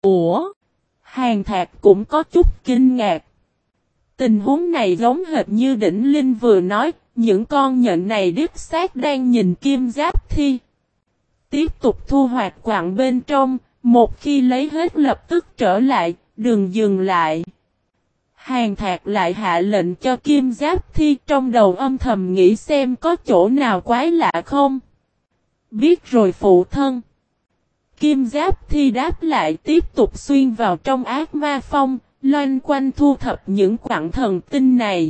Ủa? Hàn Thạc cũng có chút kinh ngạc. Tình huống này giống hệt như Đỉnh Linh vừa nói, những con nhện này đích xác đang nhìn Kim Giáp Thi. Tiếp tục thu hoạch quặng bên trong, một khi lấy hết lập tức trở lại, đừng dừng lại. Hàn Thạc lại hạ lệnh cho Kim Giáp Thi, trong đầu âm thầm nghĩ xem có chỗ nào quái lạ không. Biết rồi phụ thân. Kim Giáp Thi đáp lại, tiếp tục xuyên vào trong ác ma phong, loanh quanh thu thập những quặng thần tinh này.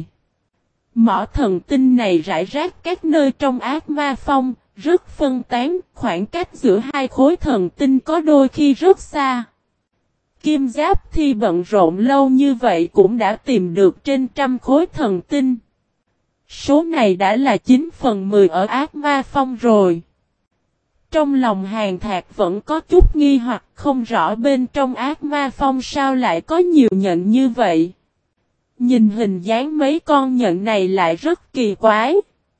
Mỏ thần tinh này rải rác các nơi trong ác ma phong, rất phân tán, khoảng cách giữa hai khối thần tinh có đôi khi rất xa. Kim Giáp Thi bận rộn lâu như vậy cũng đã tìm được trên trăm khối thần tinh. Số này đã là 9/10 ở ác ma phong rồi. Trong lòng Hàn Thạc vẫn có chút nghi hoặc, không rõ bên trong ác ma phong sao lại có nhiều nhện như vậy. Nhìn hình dáng mấy con nhện này lại rất kỳ quái.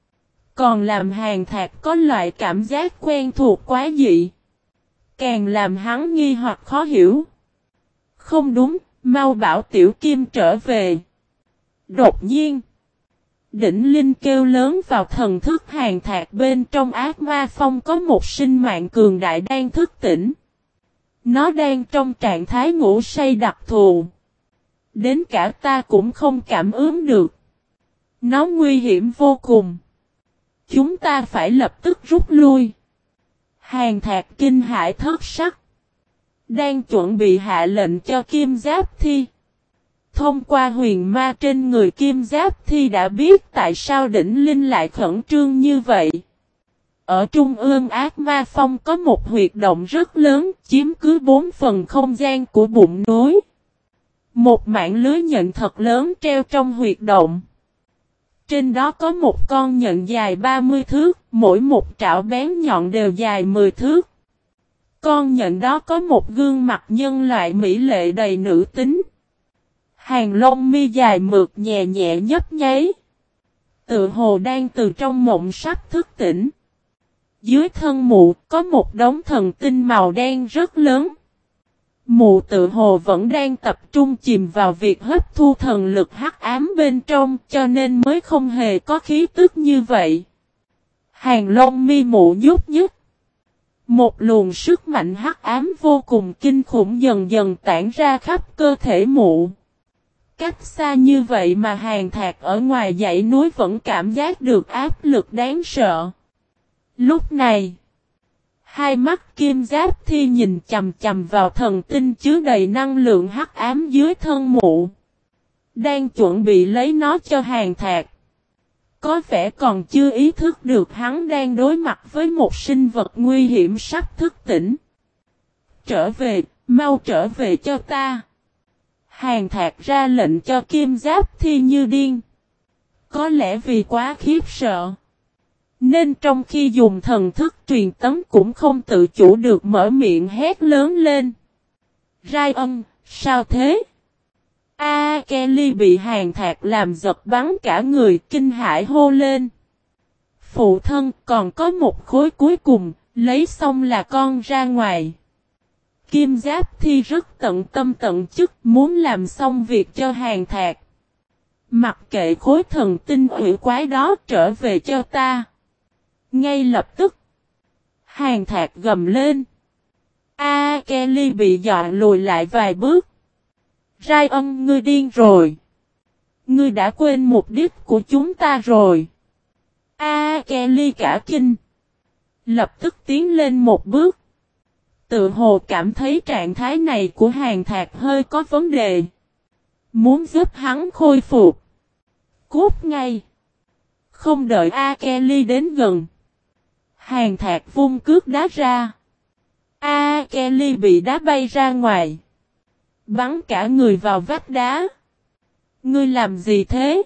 Còn làm Hàn Thạc có loại cảm giác quen thuộc quá dị. Càng làm hắn nghi hoặc khó hiểu. Không đúng, mau bảo Tiểu Kim trở về. Đột nhiên, Đỉnh Linh kêu lớn vào thần thức Hàn Thạc, bên trong ác ma phong có một sinh mạng cường đại đang thức tỉnh. Nó đang trong trạng thái ngủ say đặc thù. Đến cả ta cũng không cảm ứng được. Nó nguy hiểm vô cùng. Chúng ta phải lập tức rút lui. Hàn Thạc kinh hãi thất sắc. Đang chuẩn bị hạ lệnh cho Kim Giáp Thi. Thông qua huyền ma trên người Kim Giáp Thi đã biết tại sao Đỉnh Linh lại khẩn trương như vậy. Ở trung ương ác ma phong có một huyệt động rất lớn, chiếm cứ 4 phần không gian của bụng núi. Một mạng lưới nhện thật lớn treo trong huyệt động. Trên đó có một con nhện dài 30 thước, mỗi một trảo bén nhọn đều dài 10 thước. Con nhện đó có một gương mặt nhân loại mỹ lệ đầy nữ tính. Hàng lông mi dài mượt nhẹ nhẹ nhấp nháy. Tự hồ đang từ trong mộng sắp thức tỉnh. Dưới thân mụ có một đống thần tinh màu đen rất lớn. Mụ tự hồ vẫn đang tập trung chìm vào việc hấp thu thần lực hắc ám bên trong, cho nên mới không hề có khí tức như vậy. Hàng lông mi mụ nhúc nhích. Một luồng sức mạnh hắc ám vô cùng kinh khủng dần dần tản ra khắp cơ thể mụ. Cách xa như vậy mà Hàn Thạc ở ngoài dãy núi vẫn cảm giác được áp lực đáng sợ. Lúc này, hai mắt Kim Giáp Thi nhìn chằm chằm vào thần tinh chứa đầy năng lượng hắc ám dưới thân mụ. Đang chuẩn bị lấy nó cho Hàn Thạc. Có vẻ còn chưa ý thức được hắn đang đối mặt với một sinh vật nguy hiểm sắp thức tỉnh. Trở về, mau trở về cho ta. Hàn Thạc ra lệnh cho Kim Giáp Thi như điên. Có lẽ vì quá khiếp sợ, nên trong khi dùng thần thức truyền tống cũng không tự chủ được mở miệng hét lớn lên. Ryan, sao thế? Kelly bị Hàn Thạc làm giật bắn cả người, kinh hãi hô lên. Phụ thân, còn có một khối cuối cùng, lấy xong là con ra ngoài. Kim Giáp Thi rất tận tâm tận chức, muốn làm xong việc cho Hàn Thạc. Mặc kệ khối thần tinh ủy quái đó, trở về cho ta. Ngay lập tức, Hàn Thạc gầm lên. Kelly bị dọa lùi lại vài bước. Ryan, ngươi điên rồi. Ngươi đã quên mục đích của chúng ta rồi. Kelly cả kinh. Lập tức tiến lên một bước. Tự hồ cảm thấy trạng thái này của Hàn Thạc hơi có vấn đề. Muốn giúp hắn khôi phục. Cút ngay. Không đợi Kelly đến gần. Hàn Thạc vung cước đá ra. Kelly bị đá bay ra ngoài. Bắn cả người vào vách đá. Ngươi làm gì thế?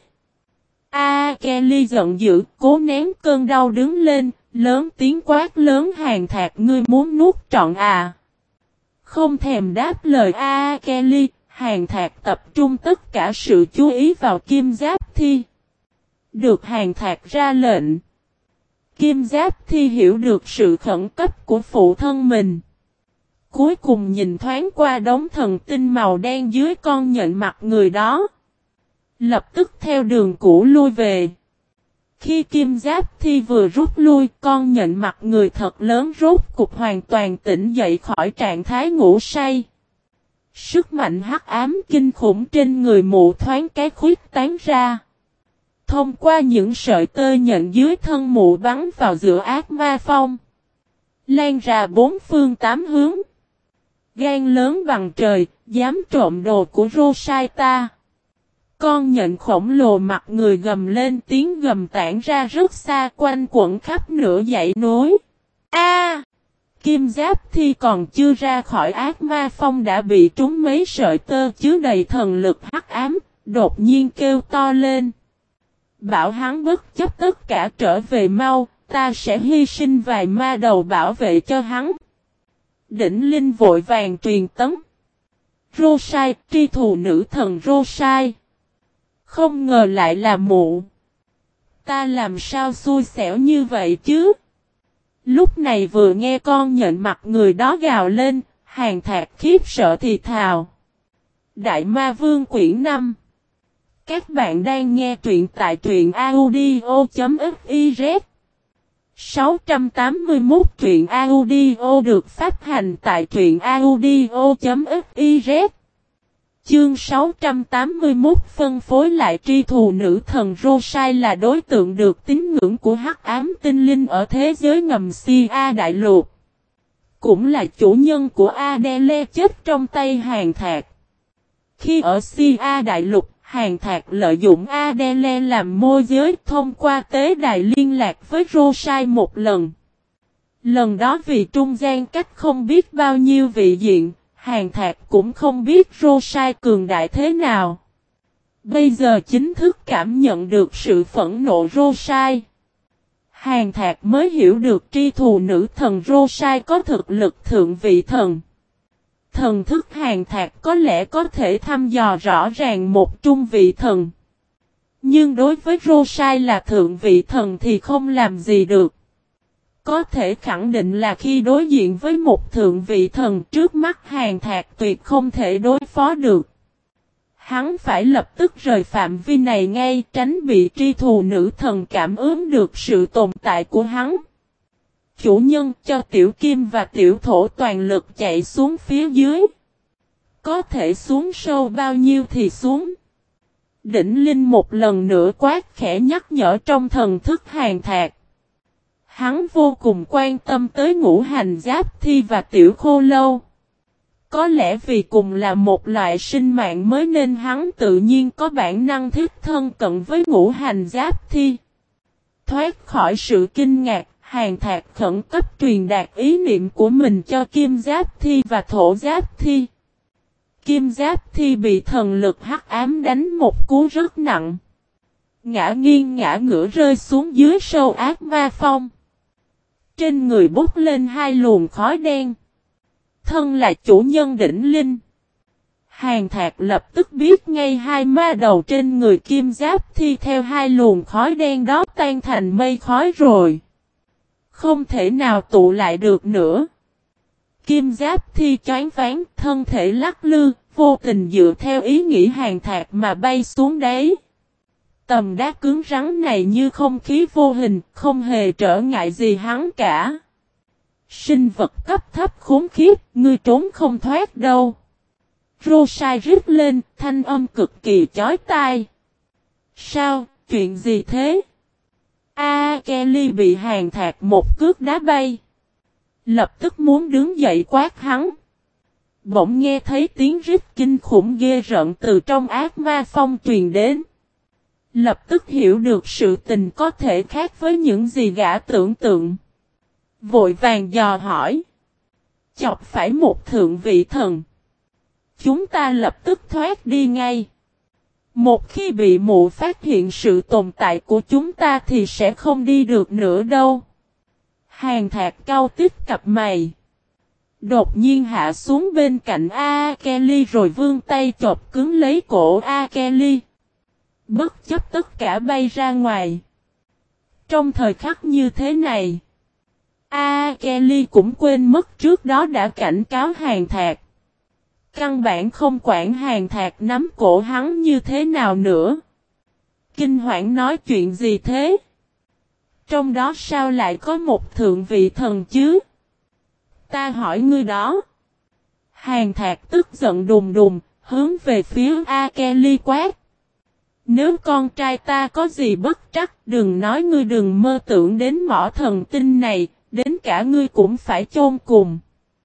Kelly giận dữ, cố nén cơn đau đứng lên, lớn tiếng quát lớn. Hàn Thạc, ngươi muốn nuốt trọn à? Không thèm đáp lời Kelly, Hàn Thạc tập trung tất cả sự chú ý vào Kim Giáp Thi. Được Hàn Thạc ra lệnh, Kim Giáp Thi hiểu được sự khẩn cấp của phụ thân mình. Cuối cùng nhìn thoáng qua đống thần tinh màu đen dưới con nhện mặt người đó. Lập tức theo đường cũ lui về. Khi Kim Giáp Thi vừa rút lui, con nhện mặt người thật lớn rốt cục hoàn toàn tỉnh dậy khỏi trạng thái ngủ say. Sức mạnh hắc ám kinh khủng trên người mụ thoáng cái khuyết tán ra. Thông qua những sợi tơ nhện dưới thân mụ bắn vào giữa ác ma phong. Lan ra bốn phương tám hướng. Gan lớn bằng trời, dám trộm đồ của Rosita. Con nhện khổng lồ mặt người gầm lên tiếng gầm tản ra rất xa quanh quẩn khắp nửa dãy núi. A! Kim Giáp Thi còn chưa ra khỏi ác ma phong đã bị trúng mấy sợi tơ chứa đầy thần lực hắc ám, đột nhiên kêu to lên. Bảo hắn bất chấp tất cả trở về mau, ta sẽ hy sinh vài ma đầu bảo vệ cho hắn. Đỉnh Linh vội vàng truyền tấn. Rosai, tri thù nữ thần Rosai. Không ngờ lại là mụ. Ta làm sao xui xẻo như vậy chứ? Lúc này vừa nghe con nhện mặt người đó gào lên, Hàn Thạc khiếp sợ thì thào. Đại Ma Vương quyển 5. Các bạn đang nghe truyện tại truyện audio.fiz. 681 truyện audio được phát hành tại truyện audio.fiz. Chương 681 phân phối lại tri thù nữ thần Rosai là đối tượng được tín ngưỡng của hắc ám tinh linh ở thế giới ngầm Sia Đại Lục. Cũng là chủ nhân của Adele chết trong tay Hàn Thạc. Khi ở Sia Đại Lục, Hàn Thạc lợi dụng Adele làm môi giới thông qua tế đài liên lạc với Rosai một lần. Lần đó vì trung gian cách không biết bao nhiêu vị diện, Hàn Thạc cũng không biết Rosai cường đại thế nào. Bây giờ chính thức cảm nhận được sự phẫn nộ Rosai. Hàn Thạc mới hiểu được tri thù nữ thần Rosai có thực lực thượng vị thần. Thần thức Hàn Thạc có lẽ có thể thăm dò rõ ràng một trung vị thần. Nhưng đối với Rosai là thượng vị thần thì không làm gì được. Có thể khẳng định là khi đối diện với một thượng vị thần trước mắt Hàn Thạc tuyệt không thể đối phó được. Hắn phải lập tức rời phạm vi này ngay tránh bị tri thù nữ thần cảm ứng được sự tồn tại của hắn. Chủ nhân cho Tiểu Kim và Tiểu Thổ toàn lực chạy xuống phía dưới. Có thể xuống sâu bao nhiêu thì xuống. Đỉnh Linh một lần nữa quát khẽ nhắc nhở trong thần thức Hàn Thạc. Hắn vô cùng quan tâm tới Ngũ Hành Giáp Thi và Tiểu Khô Lâu. Có lẽ vì cùng là một loại sinh mạng mới nên hắn tự nhiên có bản năng thích thân cận với Ngũ Hành Giáp Thi. Thoát khỏi sự kinh ngạc, Hàn Thạc khẩn cấp truyền đạt ý niệm của mình cho Kim Giáp Thi và Thổ Giáp Thi. Kim Giáp Thi bị thần lực hắc ám đánh một cú rất nặng. Ngã nghiêng ngã ngửa rơi xuống dưới sâu ác ma phong. Trên người bốc lên hai luồng khói đen. Thân là chủ nhân Đỉnh Linh. Hàn Thạc lập tức biết ngay hai ma đầu trên người Kim Giáp Thi theo hai luồng khói đen đó tan thành mây khói rồi. Không thể nào tụ lại được nữa. Kim Giáp Thi choáng váng, thân thể lắc lư, vô tình dựa theo ý nghĩ Hàn Thạc mà bay xuống đáy. Tầm đá cứng rắn này như không khí vô hình, không hề trở ngại gì hắn cả. Sinh vật cấp thấp khốn khiếp, ngươi trốn không thoát đâu. Rosai rít lên, thanh âm cực kỳ chói tai. Sao, chuyện gì thế? Kelly bị Hàn Thạc một cước đá bay. Lập tức muốn đứng dậy quát hắn. Bỗng nghe thấy tiếng rít kinh khủng ghê rợn từ trong ác ma phong truyền đến. Lập tức hiểu được sự tình có thể khác với những gì gã tưởng tượng. Vội vàng dò hỏi. Chọc phải một thượng vị thần. Chúng ta lập tức thoát đi ngay. Một khi bị mụ phát hiện sự tồn tại của chúng ta thì sẽ không đi được nữa đâu. Hàn Thạc cau tít cặp mày. Đột nhiên hạ xuống bên cạnh Kelly rồi vươn tay chộp cứng lấy cổ Kelly. Bất chấp tất cả bay ra ngoài. Trong thời khắc như thế này, Kelly cũng quên mất trước đó đã cảnh cáo Hàn Thạc. Căn bản không quản Hàn Thạc nắm cổ hắn như thế nào nữa. Kinh hoảng nói chuyện gì thế? Trong đó sao lại có một thượng vị thần chứ? Ta hỏi ngươi đó. Hàn Thạc tức giận đùng đùng, hướng về phía Kelly quát. Nếu con trai ta có gì bất trắc, đừng nói ngươi đừng mơ tưởng đến mỏ thần tinh này, đến cả ngươi cũng phải chôn cùng.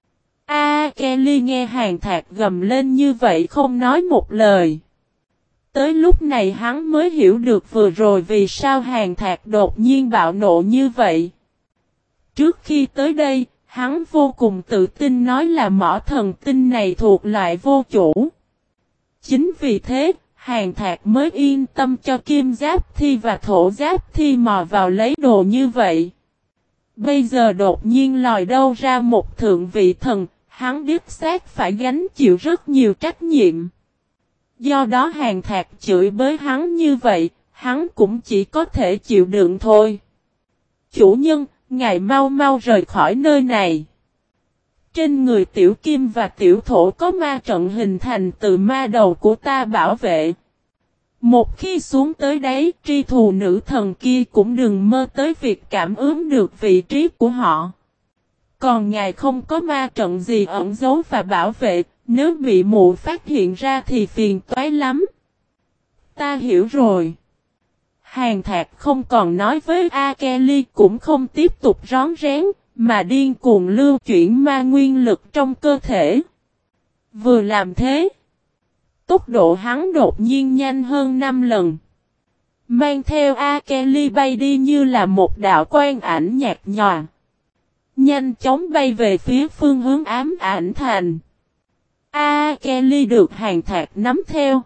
Kelly nghe Hàn Thạc gầm lên như vậy không nói một lời. Tới lúc này hắn mới hiểu được vừa rồi vì sao Hàn Thạc đột nhiên bạo nộ như vậy. Trước khi tới đây, hắn vô cùng tự tin nói là mỏ thần tinh này thuộc loại vô chủ. Chính vì thế, Hàn Thạc mới yên tâm cho Kim Giáp Thi và Thổ Giáp Thi mò vào lấy đồ như vậy. Bây giờ đột nhiên lòi đâu ra một thượng vị thần, hắn đích xác phải gánh chịu rất nhiều trách nhiệm. Do đó Hàn Thạc chửi bới hắn như vậy, hắn cũng chỉ có thể chịu đựng thôi. Chủ nhân, ngài mau mau rời khỏi nơi này. Trên người tiểu kim và tiểu thổ có ma trận hình thành từ ma đầu của ta bảo vệ. Một khi xuống tới đấy, tri thù nữ thần kia cũng đừng mơ tới việc cảm ứng được vị trí của họ. Còn ngài không có ma trận gì ẩn giấu và bảo vệ, nếu bị mụ phát hiện ra thì phiền toái lắm. Ta hiểu rồi. Hàn Thạc không còn nói với Kelly cũng không tiếp tục rón rén, mà điên cuồng lưu chuyển ma nguyên lực trong cơ thể. Vừa làm thế, tốc độ hắn đột nhiên nhanh hơn 5 lần. Mang theo Kelly bay đi như là một đạo quang ảnh nhạt nhòa. Nhanh chóng bay về phía phương hướng ám ảnh thành. Kelly được Hàn Thạc nắm theo.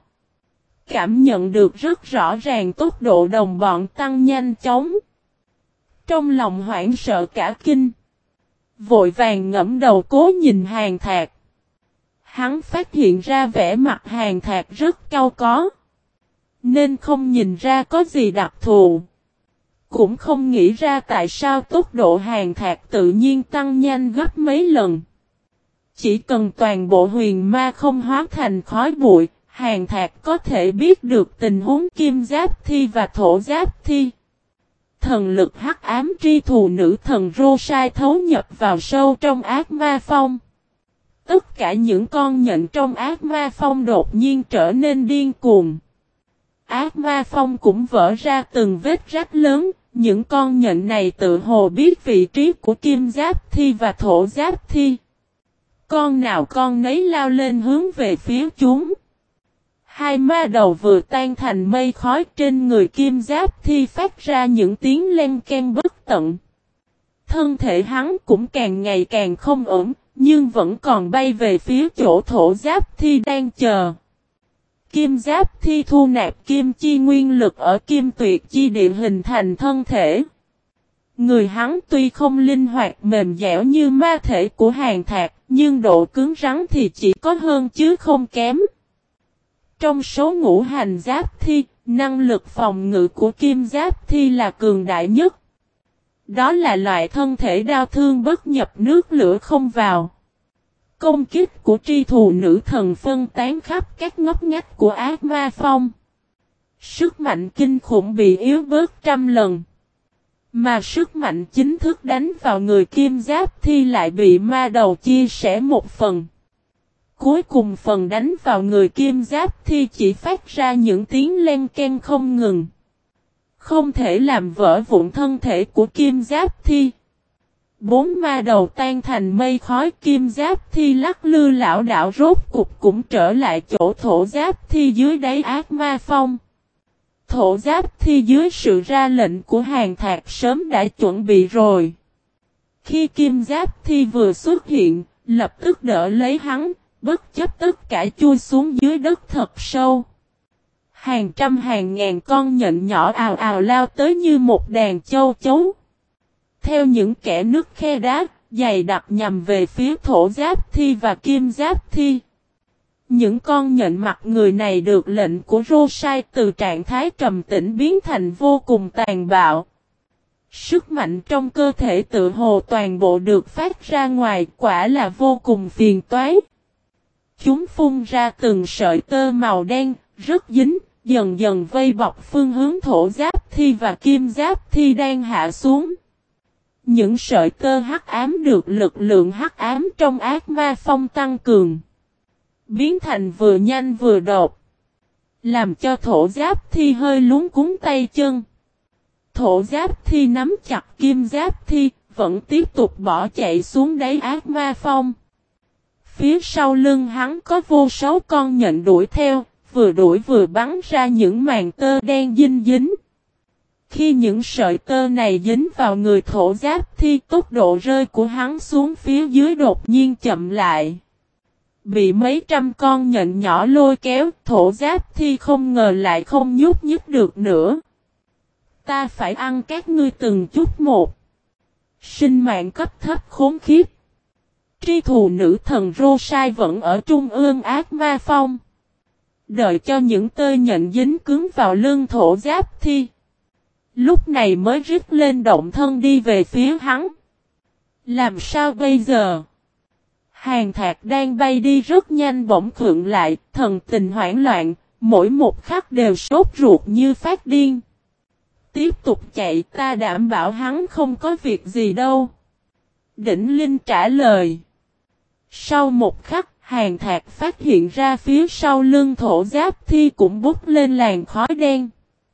Cảm nhận được rất rõ ràng tốc độ đồng bọn tăng nhanh chóng. Trong lòng hoảng sợ cả kinh. Vội vàng ngẫm đầu cố nhìn Hàn Thạc. Hắn phát hiện ra vẻ mặt Hàn Thạc rất cau có. Nên không nhìn ra có gì đặc thù. Cũng không nghĩ ra tại sao tốc độ Hàn Thạc tự nhiên tăng nhanh gấp mấy lần. Chỉ cần toàn bộ huyền ma không hóa thành khói bụi, Hàn Thạc có thể biết được tình huống Kim Giáp Thi và Thổ Giáp Thi. Thần lực hắc ám tri thù nữ thần Rô Sai thấu nhập vào sâu trong ác ma phong. Tất cả những con nhện trong ác ma phong đột nhiên trở nên điên cuồng. Ác ma phong cũng vỡ ra từng vết rách lớn, những con nhện này tự hồ biết vị trí của Kim Giáp Thi và Thổ Giáp Thi. Con nào con nấy lao lên hướng về phía chúng. Hai ma đầu vừa tan thành mây khói trên người Kim Giáp Thi phát ra những tiếng len ken bất tận. Thân thể hắn cũng càng ngày càng không ổn, nhưng vẫn còn bay về phía chỗ Thổ Giáp Thi đang chờ. Kim Giáp Thi thu nạp kim chi nguyên lực ở kim tuyệt chi địa hình thành thân thể. Người hắn tuy không linh hoạt mềm dẻo như ma thể của Hàn Thạc, nhưng độ cứng rắn thì chỉ có hơn chứ không kém. Trong số ngũ hành Giáp Thi, năng lực phòng ngự của Kim Giáp Thi là cường đại nhất. Đó là loại thân thể đao thương bất nhập nước lửa không vào. Công kích của tri thù nữ thần phân tán khắp các ngóc ngách của ác ma phong. Sức mạnh kinh khủng bị yếu bớt trăm lần. Mà sức mạnh chính thức đánh vào người Kim Giáp Thi lại bị ma đầu chia sẻ một phần. Cuối cùng phần đánh vào người Kim Giáp Thi chỉ phát ra những tiếng len ken không ngừng. Không thể làm vỡ vụn thân thể của Kim Giáp Thi. Bốn ma đầu tan thành mây khói, Kim Giáp Thi lắc lư lão đảo rốt cục cũng trở lại chỗ Thổ Giáp Thi dưới đáy ác ma phong. Thổ Giáp Thi dưới sự ra lệnh của Hàn Thạc sớm đã chuẩn bị rồi. Khi Kim Giáp Thi vừa xuất hiện, lập tức đỡ lấy hắn, bất chấp tất cả chui xuống dưới đất thật sâu. Hàng trăm hàng ngàn con nhện nhỏ ào ào lao tới như một đàn châu chấu. Theo những kẻ nứt khe đá, dày đặc nhằm về phía Thổ Giáp Thi và Kim Giáp Thi. Những con nhện mặt người này được lệnh của Rô Sai từ trạng thái trầm tĩnh biến thành vô cùng tàn bạo. Sức mạnh trong cơ thể tự hồ toàn bộ được phát ra ngoài, quả là vô cùng phiền toái. Chúng phun ra từng sợi tơ màu đen, rất dính, dần dần vây bọc phương hướng thổ giáp thi và kim giáp thi đang hạ xuống. Những sợi tơ hắc ám được lực lượng hắc ám trong ác ma phong tăng cường, biến thành vừa nhanh vừa đột, làm cho thổ giáp thi hơi luống cuống tay chân. Thổ giáp thi nắm chặt kim giáp thi, vẫn tiếp tục bỏ chạy xuống đáy ác ma phong. Phía sau lưng hắn có vô số con nhện đuổi theo, vừa đuổi vừa bắn ra những màn tơ đen dinh dính. Khi những sợi tơ này dính vào người thổ giáp thi, tốc độ rơi của hắn xuống phía dưới đột nhiên chậm lại. Bị mấy trăm con nhện nhỏ lôi kéo, thổ giáp thi không ngờ lại không nhúc nhích được nữa. Ta phải ăn các ngươi từng chút một. Sinh mạng cấp thấp khốn khiếp. Tri thù nữ thần Rosai vẫn ở trung ương ác ma phong. Đợi cho những tơ nhện dính cứng vào lưng thổ giáp thi. Lúc này mới rít lên động thân đi về phía hắn. Làm sao bây giờ? Hàng Thạc đang bay đi rất nhanh bỗng khựng lại, thần tình hoảng loạn, mỗi một khắc đều sốt ruột như phát điên. Tiếp tục chạy, ta đảm bảo hắn không có việc gì đâu. Đỉnh Linh trả lời. Sau một khắc, Hàng Thạc phát hiện ra phía sau lưng thổ giáp thi cũng bút lên làn khói đen.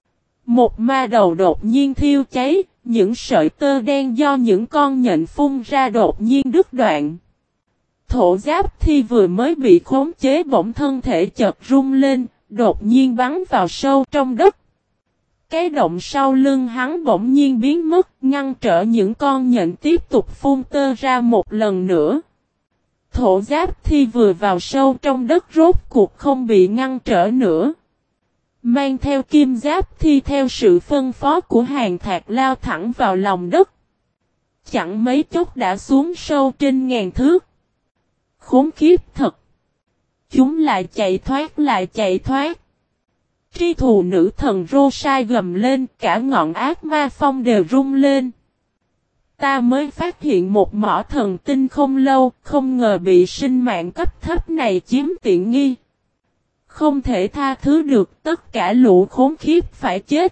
Một ma đầu đột nhiên thiêu cháy, những sợi tơ đen do những con nhện phun ra đột nhiên đứt đoạn. Thổ giáp thi vừa mới bị khống chế bỗng thân thể chợt rung lên, đột nhiên bắn vào sâu trong đất. Cái động sau lưng hắn bỗng nhiên biến mất, ngăn trở những con nhện tiếp tục phun tơ ra một lần nữa. Thổ giáp thi vừa vào sâu trong đất rốt cuộc không bị ngăn trở nữa. Mang theo kim giáp thi theo sự phân phó của Hàng Thạc lao thẳng vào lòng đất. Chẳng mấy chốc đã xuống sâu trên ngàn thước. Khốn khiếp thật. Chúng lại chạy thoát. Tri thù nữ thần Rosai gầm lên, cả ngọn ác ma phong đều rung lên. Ta mới phát hiện một mỏ thần tinh không lâu, không ngờ bị sinh mạng cấp thấp này chiếm tiện nghi. Không thể tha thứ được, tất cả lũ khốn khiếp phải chết.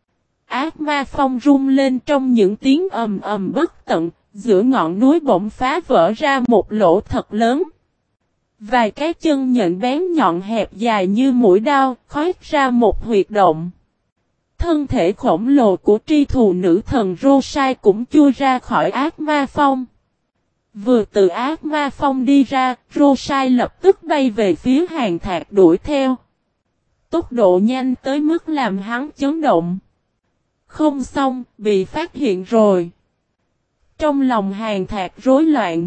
Ác ma phong rung lên trong những tiếng ầm ầm bất tận, giữa ngọn núi bỗng phá vỡ ra một lỗ thật lớn. Vài cái chân nhện bén nhọn hẹp dài như mũi đao, khoét ra một huyệt động. Thân thể khổng lồ của tri thù nữ thần Rosai cũng chui ra khỏi ác ma phong. Vừa từ ác ma phong đi ra, Rosai lập tức bay về phía Hàng Thạc đuổi theo. Tốc độ nhanh tới mức làm hắn chấn động. Không xong, bị phát hiện rồi. Trong lòng Hàng Thạc rối loạn.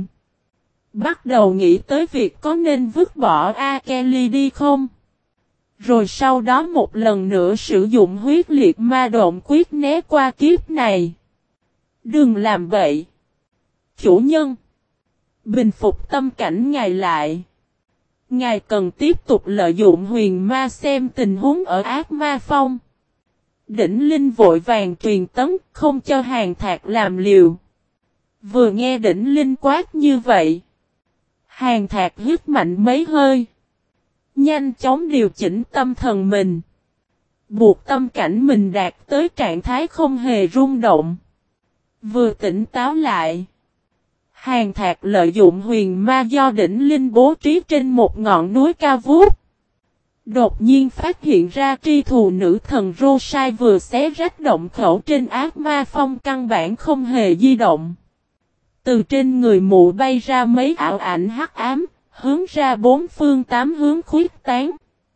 Bắt đầu nghĩ tới việc có nên vứt bỏ Akeli đi không? Rồi sau đó một lần nữa sử dụng huyết liệt ma độn quyết né qua kiếp này. Đừng làm vậy. Chủ nhân. Bình phục tâm cảnh ngài lại. Ngài cần tiếp tục lợi dụng huyền ma xem tình huống ở ác ma phong. Đỉnh Linh vội vàng truyền tấn, không cho Hàng Thạc làm liều. Vừa nghe Đỉnh Linh quát như vậy. Hàng Thạc hít mạnh mấy hơi. Nhanh chóng điều chỉnh tâm thần mình. Buộc tâm cảnh mình đạt tới trạng thái không hề rung động. Vừa tỉnh táo lại. Hàng Thạc lợi dụng huyền ma do Đỉnh Linh bố trí trên một ngọn núi cao vút. Đột nhiên phát hiện ra tri thù nữ thần Rosai vừa xé rách động khẩu trên ác ma phong căn bản không hề di động. Từ trên người mụ bay ra mấy ảo ảnh hắc ám, hướng ra bốn phương tám hướng khuyết tán.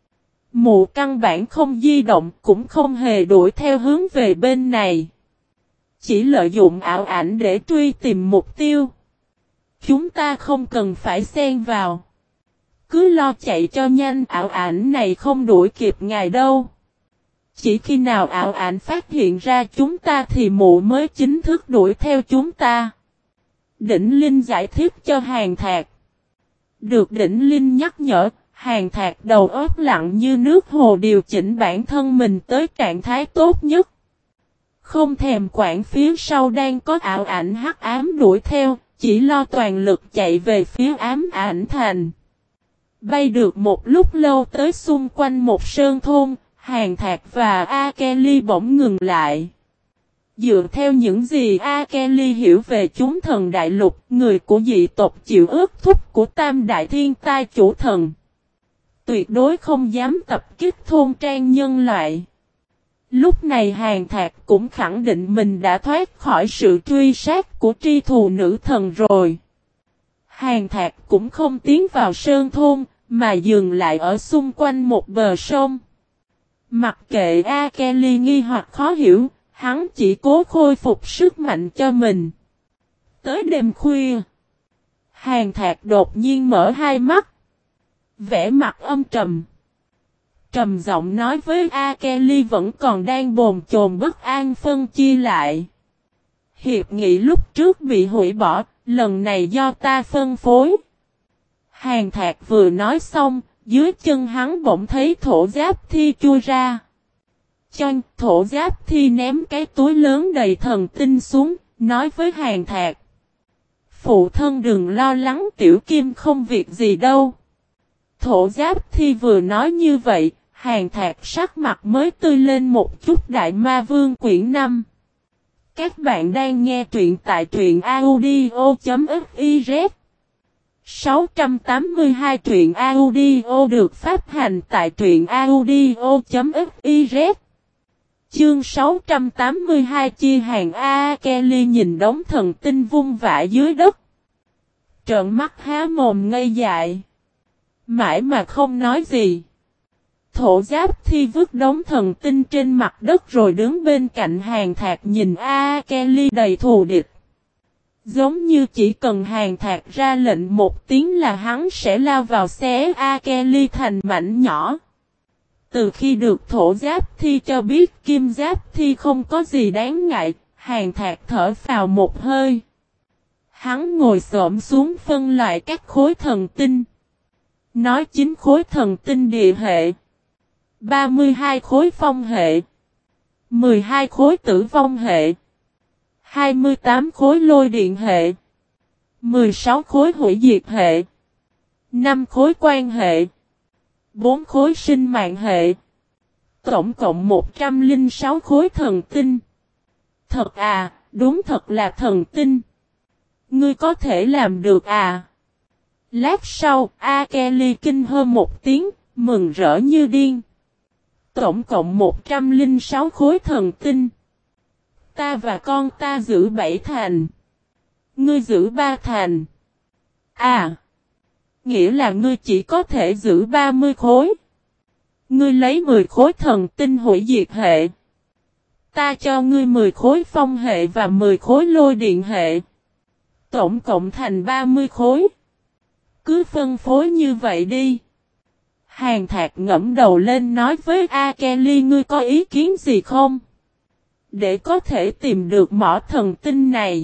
Mụ căn bản không di động cũng không hề đuổi theo hướng về bên này. Chỉ lợi dụng ảo ảnh để truy tìm mục tiêu. Chúng ta không cần phải xen vào. Cứ lo chạy cho nhanh, ảo ảnh này không đuổi kịp ngài đâu. Chỉ khi nào ảo ảnh phát hiện ra chúng ta thì mụ mới chính thức đuổi theo chúng ta. Đỉnh Linh giải thích cho Hàng Thạc. Được Đỉnh Linh nhắc nhở, Hàng Thạc đầu óc lặng như nước hồ điều chỉnh bản thân mình tới trạng thái tốt nhất. Không thèm quản phía sau đang có ảo ảnh hắc ám đuổi theo, chỉ lo toàn lực chạy về phía ám ảnh thành. Bay được một lúc lâu tới xung quanh một sơn thôn, Hàn Thạc và A Kelly bỗng ngừng lại. Dựa theo những gì A Kelly hiểu về chúng thần đại lục, người của dị tộc chịu ước thúc của tam đại thiên tai chủ thần. Tuyệt đối không dám tập kích thôn trang nhân loại. Lúc này Hàn Thạc cũng khẳng định mình đã thoát khỏi sự truy sát của tri thù nữ thần rồi. Hàn Thạc cũng không tiến vào sơn thôn, mà dừng lại ở xung quanh một bờ sông. Mặc kệ A Kelly nghi hoặc khó hiểu, hắn chỉ cố khôi phục sức mạnh cho mình. Tới đêm khuya, Hàn Thạc đột nhiên mở hai mắt. Vẻ mặt âm trầm. Trầm giọng nói với A Kelly vẫn còn đang bồn chồn bất an phân chia lại. Hiệp nghị lúc trước bị hủy bỏ, lần này do ta phân phối. Hàn Thạc vừa nói xong, dưới chân hắn bỗng thấy thổ giáp thi chui ra. Chanh, thổ giáp thi ném cái túi lớn đầy thần tinh xuống, nói với Hàn Thạc. Phụ thân đừng lo lắng, tiểu kim không việc gì đâu. Thổ giáp thi vừa nói như vậy, Hàn Thạc sắc mặt mới tươi lên một chút. Đại Ma Vương quyển 5. Các bạn đang nghe truyện tại truyện audio.fiz 682 truyện audio được phát hành tại truyện audio.fiz. Chương 682 chia hàng. A Kelly nhìn đống thần tinh vung vãi dưới đất. Trợn mắt há mồm ngây dại. Mãi mà không nói gì. Thổ giáp thi vứt đống thần tinh trên mặt đất rồi đứng bên cạnh Hàn Thạc nhìn A Kelly đầy thù địch. Giống như chỉ cần Hàn Thạc ra lệnh một tiếng là hắn sẽ lao vào xé A Kelly thành mảnh nhỏ. Từ khi được thổ giáp thi cho biết kim giáp thi không có gì đáng ngại, Hàn Thạc thở phào một hơi. Hắn ngồi xổm xuống phân loại các khối thần tinh. Nói 9 khối thần tinh địa hệ, 32 khối phong hệ, 12 khối tử vong hệ, 28 khối lôi điện hệ, 16 khối hủy diệt hệ, 5 khối quan hệ, 4 khối sinh mạng hệ. Tổng cộng 106 khối thần tinh. Thật à, đúng thật là thần tinh. Ngươi có thể làm được à? Lát sau, A Kelly kinh hô một tiếng, mừng rỡ như điên. Tổng cộng 106 khối thần tinh. Ta và con ta giữ 7 thành. Ngươi giữ 3 thành. À, nghĩa là ngươi chỉ có thể giữ 30 khối. Ngươi lấy 10 khối thần tinh hủy diệt hệ. Ta cho ngươi 10 khối phong hệ và 10 khối lôi điện hệ. Tổng cộng thành 30 khối. Cứ phân phối như vậy đi. Hàn Thạc ngẫm đầu lên nói với A Kelly, ngươi có ý kiến gì không? Để có thể tìm được mỏ thần tinh này.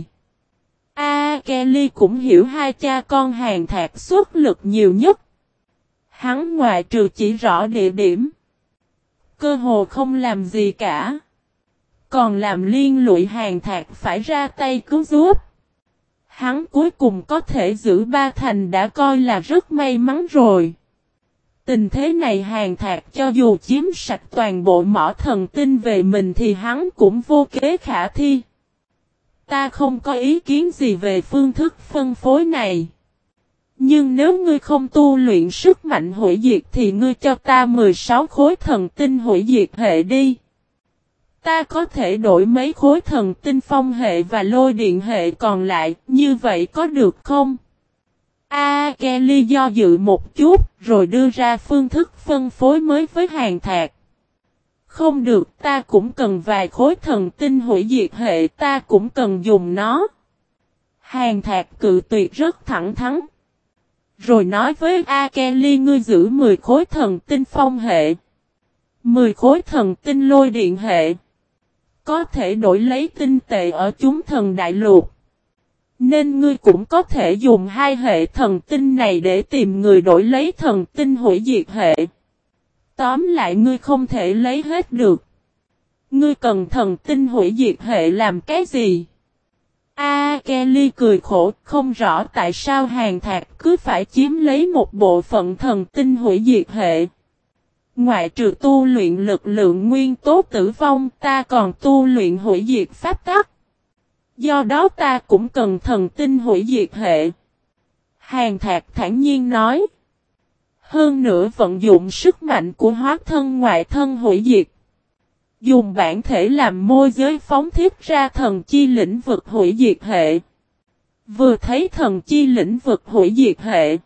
A Kelly cũng hiểu hai cha con Hàn Thạc xuất lực nhiều nhất. Hắn ngoại trừ chỉ rõ địa điểm, cơ hồ không làm gì cả. Còn làm liên lụy Hàn Thạc phải ra tay cứu giúp. Hắn cuối cùng có thể giữ 3 thành đã coi là rất may mắn rồi. Tình thế này Hàn Thạc cho dù chiếm sạch toàn bộ mỏ thần tinh về mình thì hắn cũng vô kế khả thi. Ta không có ý kiến gì về phương thức phân phối này. Nhưng nếu ngươi không tu luyện sức mạnh hủy diệt thì ngươi cho ta 16 khối thần tinh hủy diệt hệ đi. Ta có thể đổi mấy khối thần tinh phong hệ và lôi điện hệ còn lại, như vậy có được không? A Kelly do dự một chút, rồi đưa ra phương thức phân phối mới với Hàn Thạc. Không được, ta cũng cần vài khối thần tinh hủy diệt hệ, ta cũng cần dùng nó. Hàn Thạc cự tuyệt rất thẳng thắn. Rồi nói với A Kelly, ngươi giữ 10 khối thần tinh phong hệ, 10 khối thần tinh lôi điện hệ. Có thể đổi lấy tinh tệ ở chúng thần đại lục. Nên ngươi cũng có thể dùng hai hệ thần tinh này để tìm người đổi lấy thần tinh hủy diệt hệ. Tóm lại ngươi không thể lấy hết được. Ngươi cần thần tinh hủy diệt hệ làm cái gì? Kelly cười khổ, không rõ tại sao Hàn Thạc cứ phải chiếm lấy một bộ phận thần tinh hủy diệt hệ. Ngoại trừ tu luyện lực lượng nguyên tố tử vong, ta còn tu luyện hủy diệt pháp tắc. Do đó ta cũng cần thần tinh hủy diệt hệ. Hàn Thạc thản nhiên nói. Hơn nữa vận dụng sức mạnh của hóa thân ngoại thân hủy diệt. Dùng bản thể làm môi giới phóng thiết ra thần chi lĩnh vực hủy diệt hệ. Vừa thấy thần chi lĩnh vực hủy diệt hệ.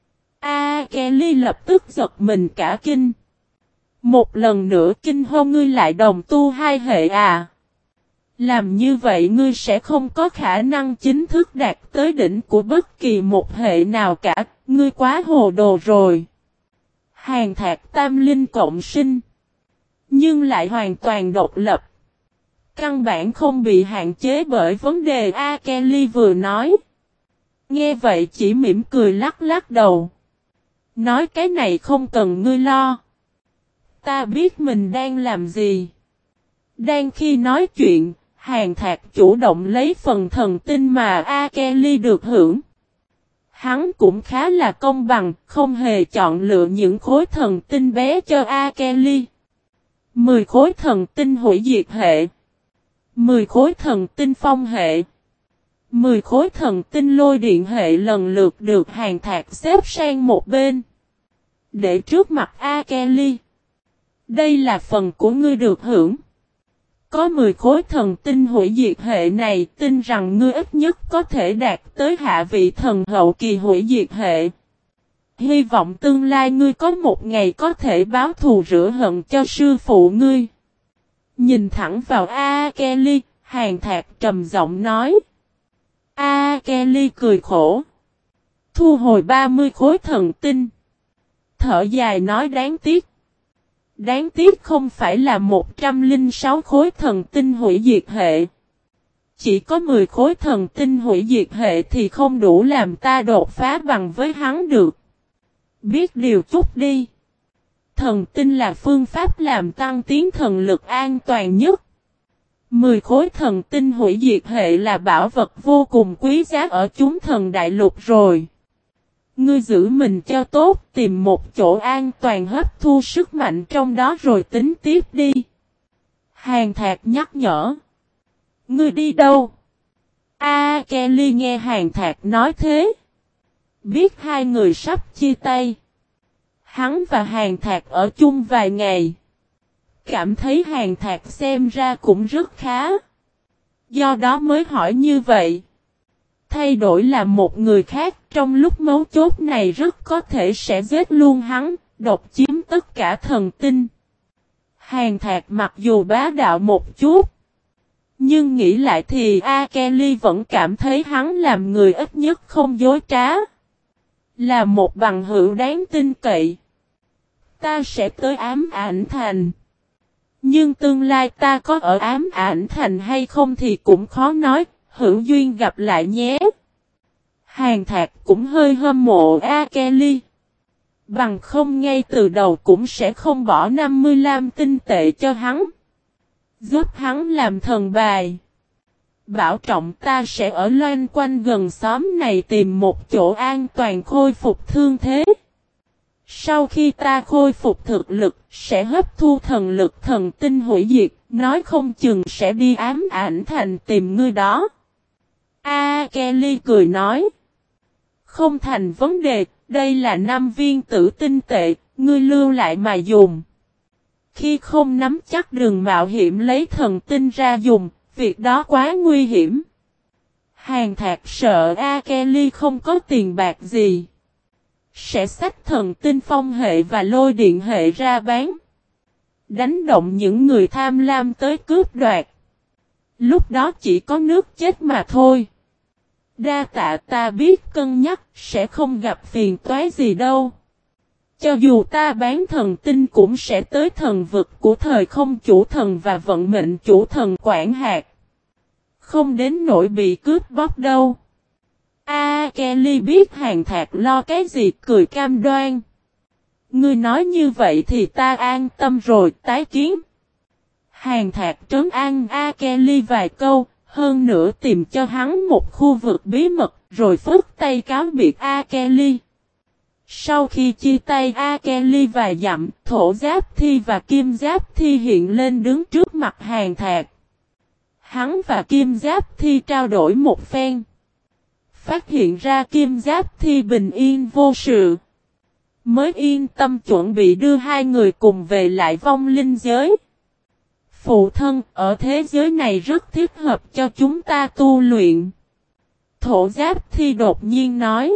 Kelly lập tức giật mình cả kinh. Một lần nữa kinh hô, ngươi lại đồng tu hai hệ à? Làm như vậy ngươi sẽ không có khả năng chính thức đạt tới đỉnh của bất kỳ một hệ nào cả, ngươi quá hồ đồ rồi. Hàn Thạc tam linh cộng sinh. Nhưng lại hoàn toàn độc lập. Căn bản không bị hạn chế bởi vấn đề Kelly vừa nói. Nghe vậy chỉ mỉm cười lắc lắc đầu. Nói cái này không cần ngươi lo. Ta biết mình đang làm gì. Đang khi nói chuyện, Hàn Thạc chủ động lấy phần thần tinh mà Kelly được hưởng. Hắn cũng khá là công bằng, không hề chọn lựa những khối thần tinh bé cho Kelly. 10 khối thần tinh hủy diệt hệ. 10 khối thần tinh phong hệ. 10 khối thần tinh lôi điện hệ lần lượt được Hàn Thạc xếp sang một bên. Để trước mặt Kelly. Đây là phần của ngươi được hưởng. Có 10 khối thần tinh hủy diệt hệ này, tin rằng ngươi ít nhất có thể đạt tới hạ vị thần hậu kỳ hủy diệt hệ. Hy vọng tương lai ngươi có một ngày có thể báo thù rửa hận cho sư phụ ngươi. Nhìn thẳng vào Kelly, Hàn Thạc trầm giọng nói. Kelly cười khổ. Thu hồi 30 khối thần tinh. Thở dài nói đáng tiếc. Đáng tiếc không phải là 106 khối thần tinh hủy diệt hệ. Chỉ có 10 khối thần tinh hủy diệt hệ thì không đủ làm ta đột phá bằng với hắn được. Biết điều chút đi. Thần tinh là phương pháp làm tăng tiến thần lực an toàn nhất. 10 khối thần tinh hủy diệt hệ là bảo vật vô cùng quý giá ở chúng thần đại lục rồi. Ngươi giữ mình cho tốt, tìm một chỗ an toàn hấp thu sức mạnh trong đó rồi tính tiếp đi. Hàn Thạc nhắc nhở. Ngươi đi đâu? Kelly nghe Hàn Thạc nói thế. Biết hai người sắp chia tay. Hắn và Hàn Thạc ở chung vài ngày. Cảm thấy Hàn Thạc xem ra cũng rất khá. Do đó mới hỏi như vậy. Thay đổi là một người khác, trong lúc mấu chốt này rất có thể sẽ giết luôn hắn, độc chiếm tất cả thần tinh. Hàn Thạc mặc dù bá đạo một chút, nhưng nghĩ lại thì Kelly vẫn cảm thấy hắn làm người ít nhất không dối trá. Là một bằng hữu đáng tin cậy. Ta sẽ tới Ám Ảnh Thành. Nhưng tương lai ta có ở Ám Ảnh Thành hay không thì cũng khó nói, hữu duyên gặp lại nhé. Hàn Thạc cũng hơi hâm mộ Kelly. Bằng không ngay từ đầu cũng sẽ không bỏ 55 tinh tệ cho hắn. Giúp hắn làm thần bài. Bảo trọng ta sẽ ở loanh quanh gần xóm này tìm một chỗ an toàn khôi phục thương thế. Sau khi ta khôi phục thực lực, sẽ hấp thu thần lực thần tinh hủy diệt, nói không chừng sẽ đi Ám Ảnh Thành tìm ngươi đó. Kelly cười nói. Không thành vấn đề, đây là 5 viên tử tinh tệ, ngươi lưu lại mà dùng. Khi không nắm chắc đường mạo hiểm lấy thần tinh ra dùng, việc đó quá nguy hiểm. Hàn Thạc sợ Kelly không có tiền bạc gì. Sẽ xách thần tinh phong hệ và lôi điện hệ ra bán. Đánh động những người tham lam tới cướp đoạt. Lúc đó chỉ có nước chết mà thôi. Đa tạ ta biết cân nhắc sẽ không gặp phiền toái gì đâu. Cho dù ta bán thần tinh cũng sẽ tới thần vực của thời không chủ thần và vận mệnh chủ thần quản hạt. Không đến nỗi bị cướp bóc đâu. Kelly biết Hàn Thạc lo cái gì cười cam đoan. Ngươi nói như vậy thì ta an tâm rồi tái kiến. Hàn Thạc trấn an A Kelly vài câu, hơn nữa tìm cho hắn một khu vực bí mật, rồi phất tay cáo biệt A Kelly. Sau khi chia tay A Kelly vài dặm, Thổ Giáp Thi và Kim Giáp Thi hiện lên đứng trước mặt Hàn Thạc. Hắn và Kim Giáp Thi trao đổi một phen. Phát hiện ra Kim Giáp Thi bình yên vô sự. Mới yên tâm chuẩn bị đưa hai người cùng về lại vong linh giới. Phụ thân, ở thế giới này rất thích hợp cho chúng ta tu luyện. Thổ Giáp Thi đột nhiên nói.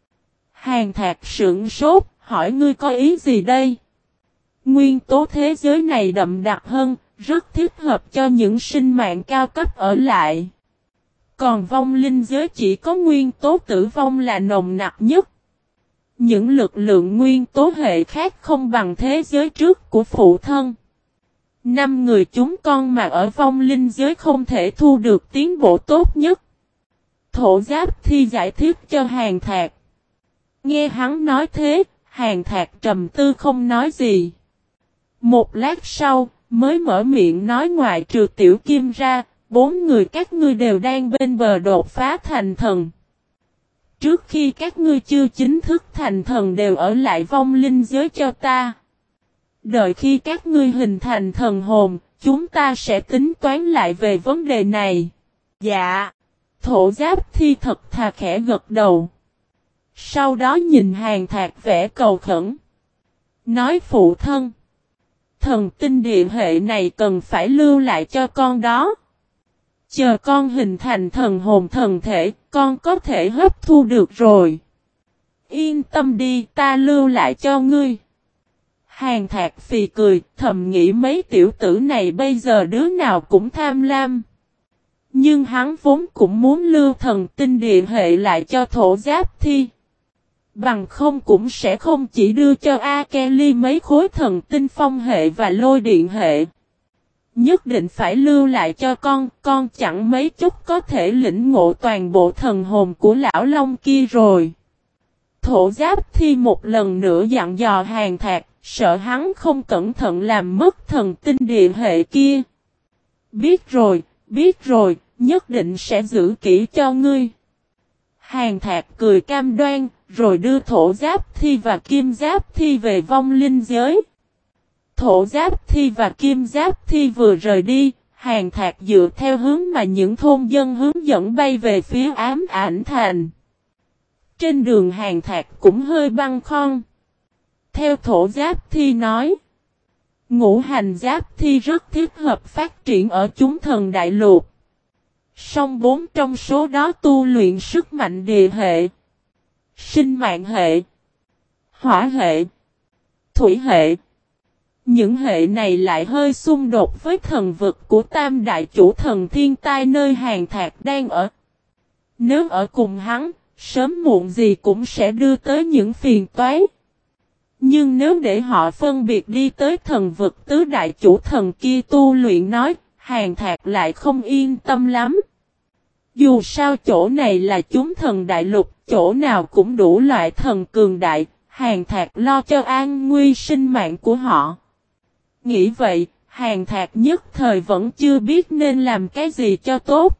Hàn Thạc sững sốt, hỏi ngươi có ý gì đây? Nguyên tố thế giới này đậm đặc hơn, rất thích hợp cho những sinh mạng cao cấp ở lại. Còn vong linh giới chỉ có nguyên tố tử vong là nồng nặc nhất. Những lực lượng nguyên tố hệ khác không bằng thế giới trước của phụ thân. 5 người chúng con mà ở vong linh giới không thể thu được tiến bộ tốt nhất. Thổ Giáp Thi giải thích cho Hàn Thạc. Nghe hắn nói thế, Hàn Thạc trầm tư không nói gì. Một lát sau, mới mở miệng nói ngoại trừ Tiểu Kim ra, 4 người các ngươi đều đang bên bờ đột phá thành thần. Trước khi các ngươi chưa chính thức thành thần đều ở lại vong linh giới cho ta. Đợi khi các ngươi hình thành thần hồn, chúng ta sẽ tính toán lại về vấn đề này. Dạ. Thổ Giáp Thi thật thà khẽ gật đầu. Sau đó nhìn Hàn Thạc vẽ cầu khẩn. Nói phụ thân. Thần tinh địa hệ này cần phải lưu lại cho con đó. Chờ con hình thành thần hồn thần thể, con có thể hấp thu được rồi. Yên tâm đi, ta lưu lại cho ngươi. Hàn Thạc phì cười, thầm nghĩ mấy tiểu tử này bây giờ đứa nào cũng tham lam. Nhưng hắn vốn cũng muốn lưu thần tinh địa hệ lại cho Thổ Giáp Thi. Bằng không cũng sẽ không chỉ đưa cho A Kelly mấy khối thần tinh phong hệ và lôi điện hệ. Nhất định phải lưu lại cho con chẳng mấy chút có thể lĩnh ngộ toàn bộ thần hồn của lão Long kia rồi. Thổ Giáp Thi một lần nữa dặn dò Hàn Thạc, sợ hắn không cẩn thận làm mất thần tinh địa hệ kia. Biết rồi, nhất định sẽ giữ kỹ cho ngươi. Hàn Thạc cười cam đoan, rồi đưa Thổ Giáp Thi và Kim Giáp Thi về vong linh giới. Thổ Giáp Thi và Kim Giáp Thi vừa rời đi, Hàn Thạc dựa theo hướng mà những thôn dân hướng dẫn bay về phía Ám Ảnh Thành. Trên đường Hàn Thạc cũng hơi băn khoăn. Theo Thổ Giáp Thi nói, Ngũ Hành Giáp Thi rất thích hợp phát triển ở chúng thần đại lục. Song 4 trong số đó tu luyện sức mạnh địa hệ, sinh mạng hệ, hỏa hệ, thủy hệ. Những hệ này lại hơi xung đột với thần vực của Tam Đại Chủ Thần Thiên Tai nơi Hàn Thạc đang ở. Nếu ở cùng hắn, sớm muộn gì cũng sẽ đưa tới những phiền toái. Nhưng nếu để họ phân biệt đi tới thần vực Tứ Đại Chủ Thần kia tu luyện nói, Hàn Thạc lại không yên tâm lắm. Dù sao chỗ này là chúng thần đại lục, chỗ nào cũng đủ loại thần cường đại, Hàn Thạc lo cho an nguy sinh mạng của họ. Nghĩ vậy, Hàn Thạc nhất thời vẫn chưa biết nên làm cái gì cho tốt.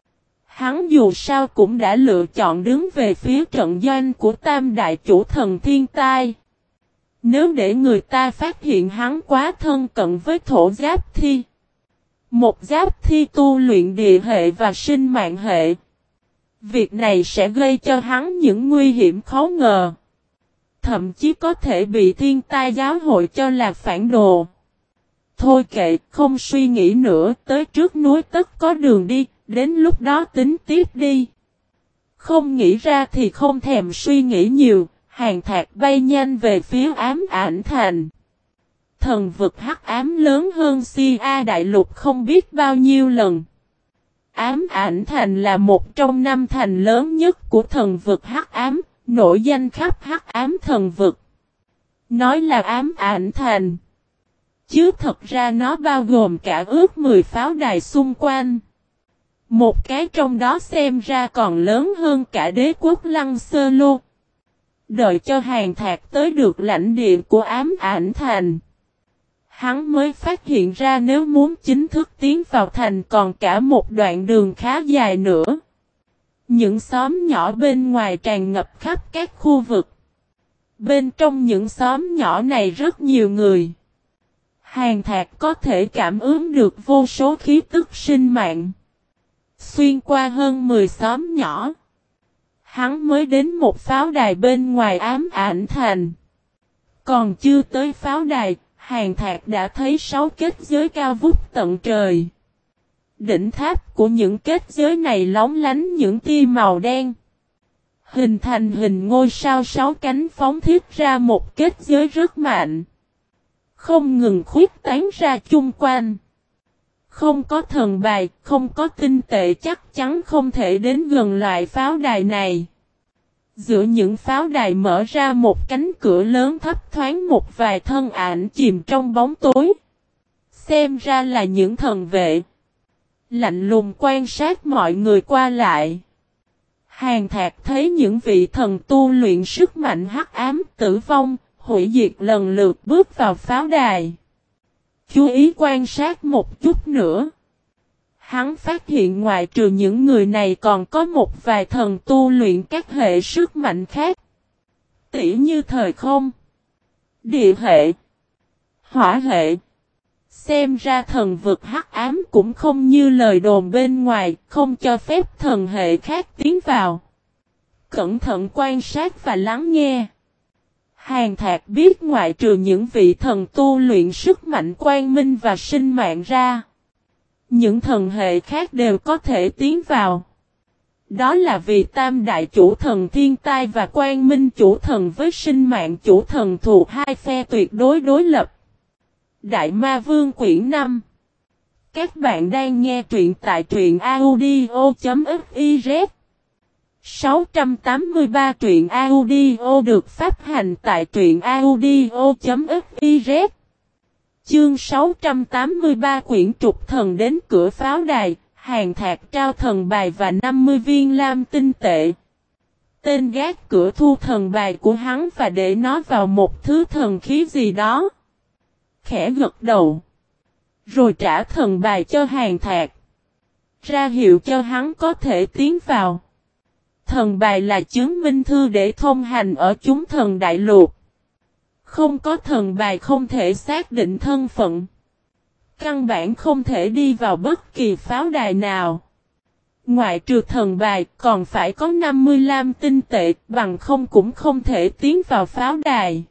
Hắn dù sao cũng đã lựa chọn đứng về phía trận doanh của Tam Đại Chủ Thần Thiên Tai. Nếu để người ta phát hiện hắn quá thân cận với Thổ Giáp Thi, một Giáp Thi tu luyện địa hệ và sinh mạng hệ, việc này sẽ gây cho hắn những nguy hiểm khó ngờ. Thậm chí có thể bị Thiên Tai giáo hội cho là phản đồ. Thôi kệ, không suy nghĩ nữa, tới trước núi tất có đường đi, đến lúc đó tính tiếp đi. Không nghĩ ra thì không thèm suy nghĩ nhiều, Hàn Thạc bay nhanh về phía Ám Ảnh Thành. Thần vực hắc ám lớn hơn Si A Đại Lục không biết bao nhiêu lần. Ám Ảnh Thành là một trong 5 thành lớn nhất của thần vực hắc ám, nổi danh khắp hắc ám thần vực. Nói là Ám Ảnh Thành, chứ thật ra nó bao gồm cả ước 10 pháo đài xung quanh. Một cái trong đó xem ra còn lớn hơn cả đế quốc Lăng Sơ Lô. Đợi cho Hàn Thạc tới được lãnh địa của Ám Ảnh Thành, Hắn mới phát hiện ra nếu muốn chính thức tiến vào thành còn cả một đoạn đường khá dài nữa. Những xóm nhỏ bên ngoài tràn ngập khắp các khu vực. Bên trong những xóm nhỏ này rất nhiều người. Hàn Thạc có thể cảm ứng được vô số khí tức sinh mạng. Xuyên qua hơn 10 xóm nhỏ. Hắn mới đến một pháo đài bên ngoài Ám Ảnh Thành. Còn chưa tới pháo đài, Hàn Thạc đã thấy 6 kết giới cao vút tận trời. Đỉnh tháp của những kết giới này lóng lánh những tia màu đen. Hình thành hình ngôi sao 6 cánh phóng thiết ra một kết giới rất mạnh. Không ngừng khuyết tán ra chung quanh. Không có thần bài, không có tinh tệ chắc chắn không thể đến gần loại pháo đài này. Giữa những pháo đài mở ra một cánh cửa lớn thấp thoáng một vài thân ảnh chìm trong bóng tối. Xem ra là những thần vệ. Lạnh lùng quan sát mọi người qua lại. Hàn Thạc thấy những vị thần tu luyện sức mạnh hắc ám tử vong, hủy diệt lần lượt bước vào pháo đài. Chú ý quan sát một chút nữa. Hắn phát hiện ngoại trừ những người này còn có một vài thần tu luyện các hệ sức mạnh khác. Tỉ như thời không, địa hệ, hỏa hệ. Xem ra thần vực hắc ám cũng không như lời đồn bên ngoài, không cho phép thần hệ khác tiến vào. Cẩn thận quan sát và lắng nghe. Hàn Thạc biết ngoại trừ những vị thần tu luyện sức mạnh quang minh và sinh mạng ra, những thần hệ khác đều có thể tiến vào. Đó là vì Tam Đại Chủ Thần Thiên Tai và Quang Minh Chủ Thần với sinh mạng Chủ Thần thuộc hai phe tuyệt đối đối lập. Đại Ma Vương quyển 5. Các bạn đang nghe truyện tại truyện audio.fiz. 683 truyện audio được phát hành tại truyện audio.fiz. Chương 683 quyển trục thần đến cửa pháo đài, Hàn Thạc trao thần bài và 50 viên lam tinh tệ. Tên gác cửa thu thần bài của hắn và để nó vào một thứ thần khí gì đó. Khẽ gật đầu. Rồi trả thần bài cho Hàn Thạc. Ra hiệu cho hắn có thể tiến vào. Thần bài là chứng minh thư để thông hành ở chúng thần đại lục. Không có thần bài không thể xác định thân phận. Căn bản không thể đi vào bất kỳ pháo đài nào. Ngoại trừ thần bài còn phải có 50 lam tinh tệ, bằng không cũng không thể tiến vào pháo đài.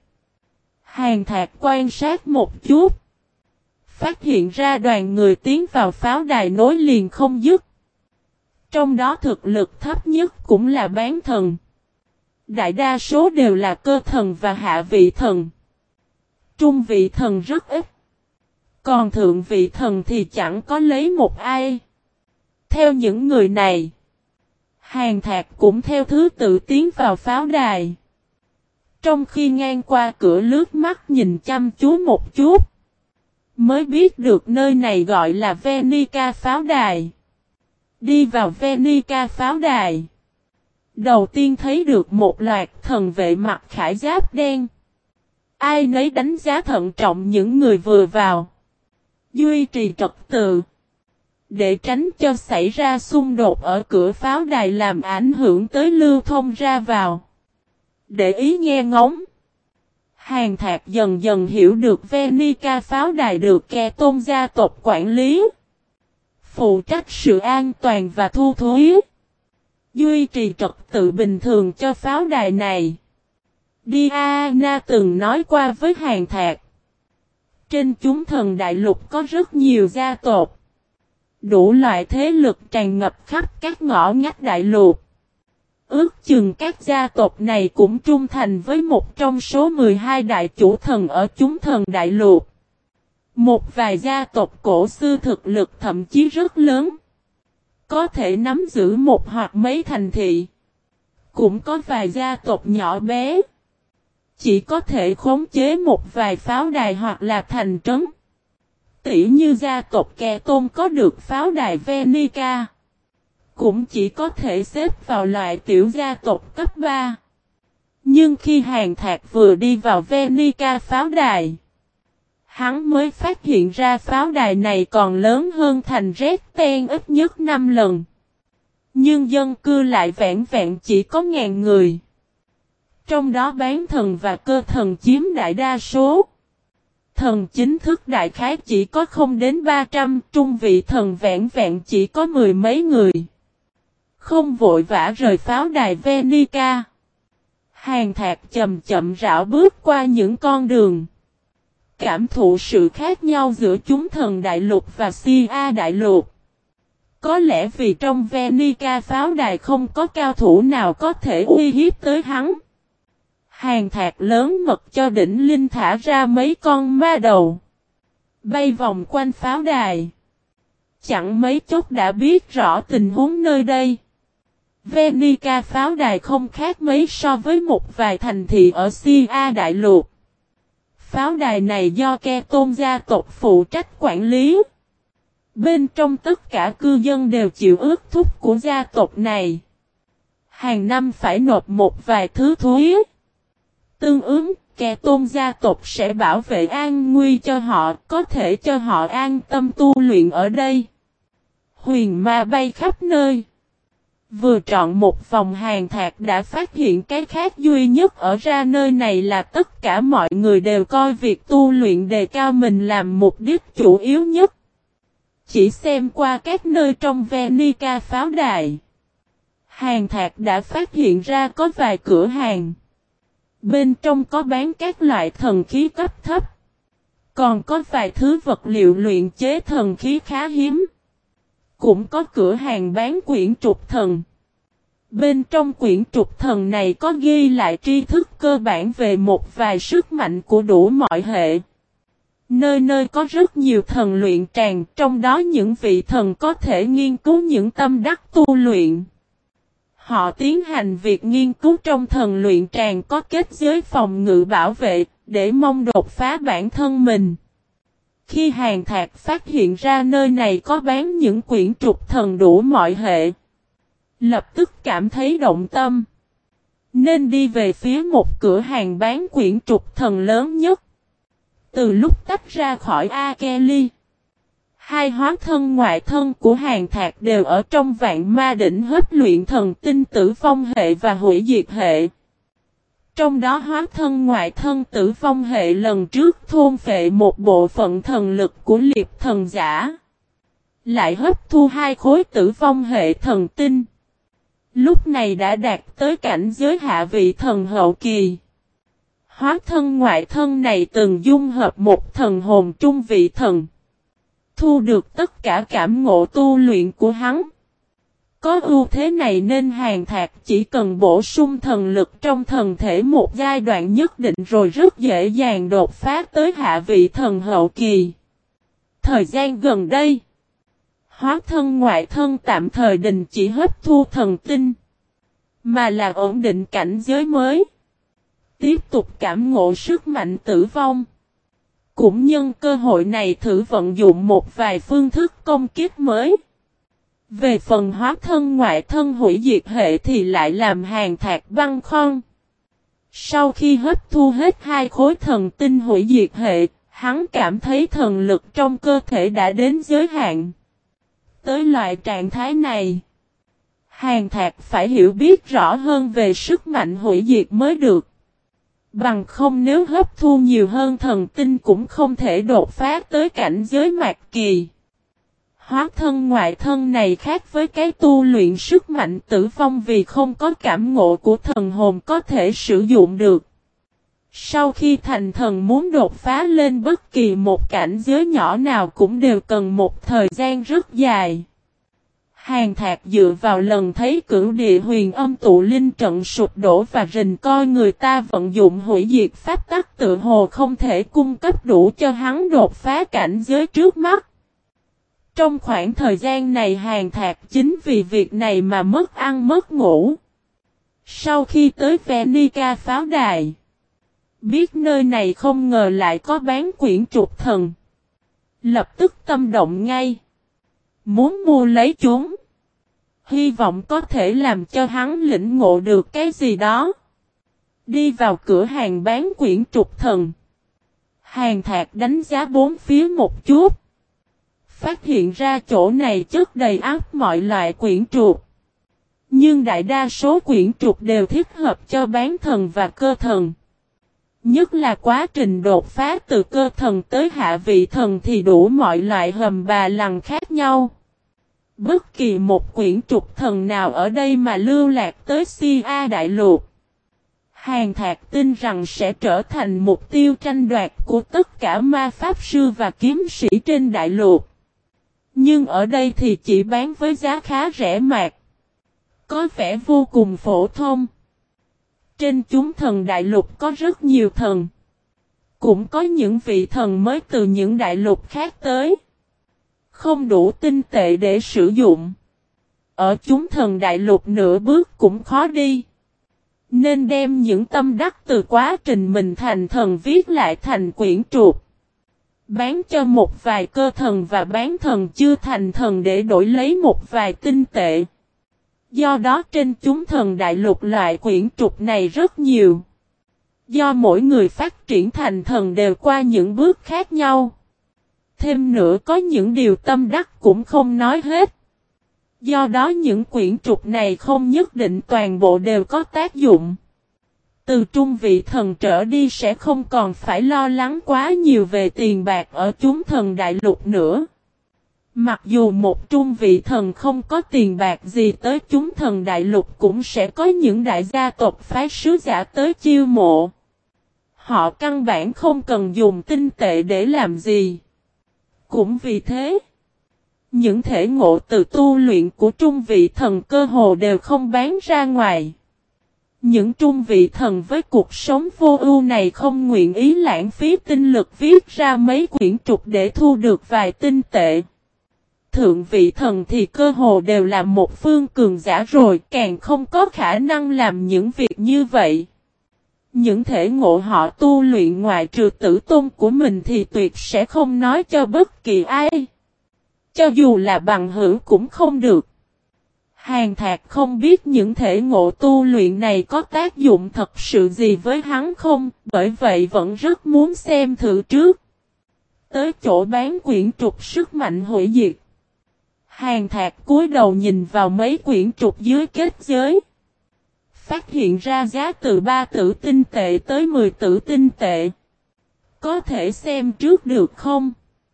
Hàn Thạc quan sát một chút. Phát hiện ra đoàn người tiến vào pháo đài nối liền không dứt. Trong đó thực lực thấp nhất cũng là bán thần. Đại đa số đều là cơ thần và hạ vị thần. Trung vị thần rất ít. Còn thượng vị thần thì chẳng có lấy một ai. Theo những người này, Hàn Thạc cũng theo thứ tự tiến vào pháo đài. Trong khi ngang qua cửa lướt mắt nhìn chăm chú một chút, mới biết được nơi này gọi là Venica pháo đài. Đi vào Venica pháo đài. Đầu tiên thấy được một loạt thần vệ mặc khải giáp đen. Ai nấy đánh giá thận trọng những người vừa vào. Duy trì trật tự. Để tránh cho xảy ra xung đột ở cửa pháo đài làm ảnh hưởng tới lưu thông ra vào. Để ý nghe ngóng. Hàn Thạc dần dần hiểu được Venica pháo đài được Kè Tôn gia tộc quản lý. Phụ trách sự an toàn và thu thuế. Duy trì trật tự bình thường cho pháo đài này. Diana từng nói qua với Hàn Thạc. Trên chúng thần đại lục có rất nhiều gia tộc. Đủ loại thế lực tràn ngập khắp các ngõ ngách đại lục. Ước chừng các gia tộc này cũng trung thành với một trong số 12 đại chủ thần ở chúng thần đại lục. Một vài gia tộc cổ xưa thực lực thậm chí rất lớn. Có thể nắm giữ một hoặc mấy thành thị. Cũng có vài gia tộc nhỏ bé. Chỉ có thể khống chế một vài pháo đài hoặc là thành trấn. Tỉ như gia tộc Kè Tôn có được pháo đài Venica. Cũng chỉ có thể xếp vào loại tiểu gia tộc cấp 3. Nhưng khi Hàn Thạc vừa đi vào Venica pháo đài, Hắn mới phát hiện ra pháo đài này còn lớn hơn thành Resten ít nhất 5 lần. Nhưng dân cư lại vẹn vẹn chỉ có 1000 người. Trong đó bán thần và cơ thần chiếm đại đa số. Thần chính thức đại khái chỉ có không đến 300, trung vị thần vẹn vẹn chỉ có 10 mấy người. Không vội vã rời pháo đài Venica. Hàn Thạc chậm chậm rảo bước qua những con đường. Cảm thụ sự khác nhau giữa chúng thần đại lục và Sia đại lục. Có lẽ vì trong Venica pháo đài không có cao thủ nào có thể uy hiếp tới hắn. Hàn Thạc lớn mật cho đỉnh linh thả ra mấy con ma đầu. Bay vòng quanh pháo đài. Chẳng mấy chốc đã biết rõ tình huống nơi đây. Venica pháo đài không khác mấy so với một vài thành thị ở Sia đại lục. Pháo đài này do Ke Tôn gia tộc phụ trách quản lý. Bên trong tất cả cư dân đều chịu ước thúc của gia tộc này. Hàng năm phải nộp một vài thứ thuế. Tương ứng, Ke Tôn gia tộc sẽ bảo vệ an nguy cho họ, có thể cho họ an tâm tu luyện ở đây. Huyền ma bay khắp nơi. Vừa trọn một vòng Hàn Thạc đã phát hiện cái khác duy nhất ở ra nơi này là tất cả mọi người đều coi việc tu luyện đề cao mình làm mục đích chủ yếu nhất. Chỉ xem qua các nơi trong Venica pháo đài. Hàn Thạc đã phát hiện ra có vài cửa hàng. Bên trong có bán các loại thần khí cấp thấp. Còn có vài thứ vật liệu luyện chế thần khí khá hiếm. Cũng có cửa hàng bán quyển trục thần. Bên trong quyển trục thần này có ghi lại tri thức cơ bản về một vài sức mạnh của đủ mọi hệ. Nơi nơi có rất nhiều thần luyện tràng, trong đó những vị thần có thể nghiên cứu những tâm đắc tu luyện. Họ tiến hành việc nghiên cứu trong thần luyện tràng có kết giới phòng ngự bảo vệ, để mong đột phá bản thân mình. Khi Hàn Thạc phát hiện ra nơi này có bán những quyển trục thần đủ mọi hệ, lập tức cảm thấy động tâm. Nên đi về phía một cửa hàng bán quyển trục thần lớn nhất. Từ lúc tách ra khỏi Akeli, hai hóa thân ngoại thân của Hàn Thạc đều ở trong vạn ma đỉnh hấp luyện thần tinh tử vong hệ và hủy diệt hệ. Trong đó hóa thân ngoại thân tử vong hệ lần trước thôn phệ một bộ phận thần lực của liệp thần giả. Lại hấp thu hai khối tử vong hệ thần tinh. Lúc này đã đạt tới cảnh giới hạ vị thần hậu kỳ. Hóa thân ngoại thân này từng dung hợp một thần hồn trung vị thần. Thu được tất cả cảm ngộ tu luyện của hắn. Có ưu thế này nên Hàn Thạc chỉ cần bổ sung thần lực trong thần thể một giai đoạn nhất định rồi rất dễ dàng đột phá tới hạ vị thần hậu kỳ. Thời gian gần đây, hóa thân ngoại thân tạm thời đình chỉ hấp thu thần tinh, mà là ổn định cảnh giới mới. Tiếp tục cảm ngộ sức mạnh tử vong. Cũng nhân cơ hội này thử vận dụng một vài phương thức công kích mới. Về phần hóa thân ngoại thân hủy diệt hệ thì lại làm Hàn Thạc băng khoăn. Sau khi hấp thu hết hai khối thần tinh hủy diệt hệ, hắn cảm thấy thần lực trong cơ thể đã đến giới hạn. Tới loại trạng thái này, Hàn Thạc phải hiểu biết rõ hơn về sức mạnh hủy diệt mới được. Bằng không nếu hấp thu nhiều hơn thần tinh cũng không thể đột phá tới cảnh giới mạt kỳ. Hóa thân ngoại thân này khác với cái tu luyện sức mạnh tử vong vì không có cảm ngộ của thần hồn có thể sử dụng được. Sau khi thành thần muốn đột phá lên bất kỳ một cảnh giới nhỏ nào cũng đều cần một thời gian rất dài. Hàn Thạc dựa vào lần thấy cửu địa huyền âm tụ linh trận sụp đổ và rình coi người ta vận dụng hủy diệt pháp tắc tự hồ không thể cung cấp đủ cho hắn đột phá cảnh giới trước mắt. Trong khoảng thời gian này Hàn Thạc chính vì việc này mà mất ăn mất ngủ. Sau khi tới Venica pháo đài, biết nơi này không ngờ lại có bán quyển trục thần. Lập tức tâm động ngay. Muốn mua lấy chúng. Hy vọng có thể làm cho hắn lĩnh ngộ được cái gì đó. Đi vào cửa hàng bán quyển trục thần. Hàn Thạc đánh giá bốn phía một chút. Phát hiện ra chỗ này chất đầy ắp mọi loại quyển trục. Nhưng đại đa số quyển trục đều thích hợp cho bán thần và cơ thần. Nhất là quá trình đột phá từ cơ thần tới hạ vị thần thì đủ mọi loại hầm bà lằng khác nhau. Bất kỳ một quyển trục thần nào ở đây mà lưu lạc tới Si A Đại Lục, Hàn Thạc tin rằng sẽ trở thành mục tiêu tranh đoạt của tất cả ma pháp sư và kiếm sĩ trên đại lục. Nhưng ở đây thì chỉ bán với giá khá rẻ mạt. Có vẻ vô cùng phổ thông. Trên chúng thần đại lục có rất nhiều thần. Cũng có những vị thần mới từ những đại lục khác tới. Không đủ tinh tệ để sử dụng. Ở chúng thần đại lục nửa bước cũng khó đi. Nên đem những tâm đắc từ quá trình mình thành thần viết lại thành quyển trục. Bán cho một vài cơ thần và bán thần chưa thành thần để đổi lấy một vài tinh tệ. Do đó trên chúng thần đại lục loại quyển trục này rất nhiều. Do mỗi người phát triển thành thần đều qua những bước khác nhau. Thêm nữa có những điều tâm đắc cũng không nói hết. Do đó những quyển trục này không nhất định toàn bộ đều có tác dụng. Từ trung vị thần trở đi sẽ không còn phải lo lắng quá nhiều về tiền bạc ở chúng thần đại lục nữa. Mặc dù một trung vị thần không có tiền bạc gì tới chúng thần đại lục cũng sẽ có những đại gia tộc phái sứ giả tới chiêu mộ. Họ căn bản không cần dùng tinh tệ để làm gì. Cũng vì thế, những thể ngộ từ tu luyện của trung vị thần cơ hồ đều không bán ra ngoài. Những trung vị thần với cuộc sống vô ưu này không nguyện ý lãng phí tinh lực viết ra mấy quyển trục để thu được vài tinh tệ. Thượng vị thần thì cơ hồ đều là một phương cường giả rồi, càng không có khả năng làm những việc như vậy. Những thể ngộ họ tu luyện ngoại trừ tử tôn của mình thì tuyệt sẽ không nói cho bất kỳ ai. Cho dù là bằng hữu cũng không được. Hàn Thạc không biết những thể ngộ tu luyện này có tác dụng thật sự gì với hắn không, bởi vậy vẫn rất muốn xem thử trước. Tới chỗ bán quyển trục sức mạnh hủy diệt. Hàn Thạc cúi đầu nhìn vào mấy quyển trục dưới kết giới. Phát hiện ra giá từ 3 tử tinh tệ tới 10 tử tinh tệ. Có thể xem trước được không?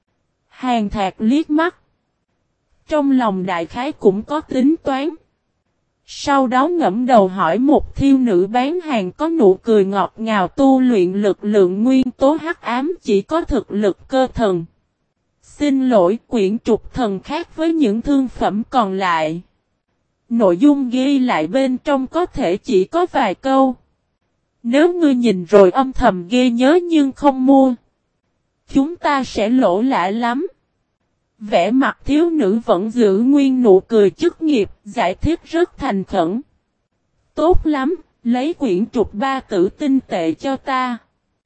Hàn Thạc liếc mắt. Trong lòng đại khái cũng có tính toán. Sau đó ngẫm đầu hỏi một thiêu nữ bán hàng có nụ cười ngọt ngào tu luyện lực lượng nguyên tố hắc ám chỉ có thực lực cơ thần. Xin lỗi, quyển trục thần khác với những thương phẩm còn lại. Nội dung ghi lại bên trong có thể chỉ có vài câu. Nếu ngươi nhìn rồi âm thầm ghi nhớ nhưng không mua, chúng ta sẽ lỗ lã lắm. Vẻ mặt thiếu nữ vẫn giữ nguyên nụ cười chức nghiệp, giải thích rất thành khẩn. Tốt lắm, lấy quyển trục 3 tử tinh tệ cho ta.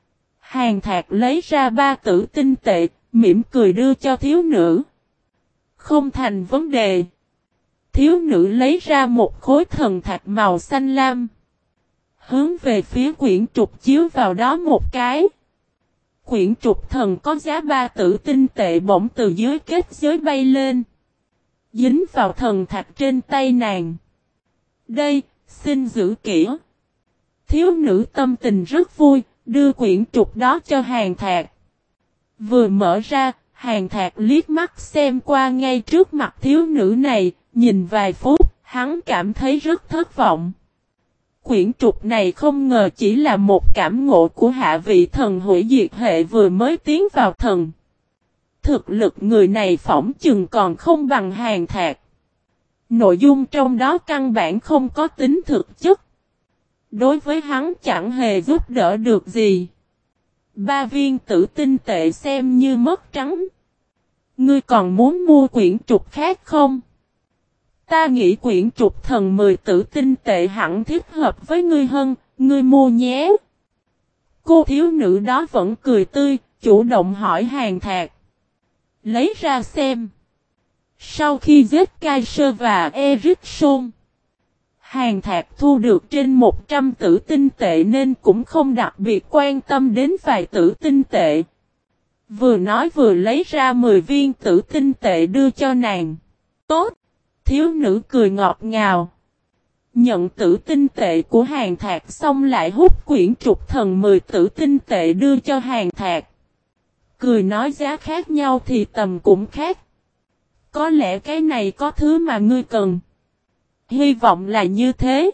Hàn Thạc lấy ra 3 tử tinh tệ, mỉm cười đưa cho thiếu nữ. Không thành vấn đề. Thiếu nữ lấy ra một khối thần thạch màu xanh lam. Hướng về phía quyển trục chiếu vào đó một cái. Quyển trục thần có giá 3 tử tinh tệ bỗng từ dưới kết giới bay lên. Dính vào thần thạch trên tay nàng. Đây, xin giữ kỹ. Thiếu nữ tâm tình rất vui, đưa quyển trục đó cho Hàn Thạc. Vừa mở ra, Hàn Thạc liếc mắt xem qua ngay trước mặt thiếu nữ này, nhìn vài phút, hắn cảm thấy rất thất vọng. Quyển trục này không ngờ chỉ là một cảm ngộ của hạ vị thần hủy diệt hệ vừa mới tiến vào thần. Thực lực người này phỏng chừng còn không bằng Hàn Thạc. Nội dung trong đó căn bản không có tính thực chất. Đối với hắn chẳng hề giúp đỡ được gì. 3 viên tử tinh tệ xem như mất trắng. Ngươi còn muốn mua quyển trục khác không? Ta nghĩ quyển trục thần 10 tử tinh tệ hẳn thích hợp với ngươi hơn, ngươi mua nhé. Cô thiếu nữ đó vẫn cười tươi, chủ động hỏi Hàn Thạc. Lấy ra xem. Sau khi giết Kaiser và Erickson, Hàn Thạc thu được trên 100 tử tinh tệ nên cũng không đặc biệt quan tâm đến vài tử tinh tệ. Vừa nói vừa lấy ra 10 viên tử tinh tệ đưa cho nàng. Tốt! Thiếu nữ cười ngọt ngào. Nhận tử tinh tệ của Hàn Thạc xong lại hút quyển trục thần 10 tử tinh tệ đưa cho Hàn Thạc. Cười nói giá khác nhau thì tầm cũng khác. Có lẽ cái này có thứ mà ngươi cần. Hy vọng là như thế.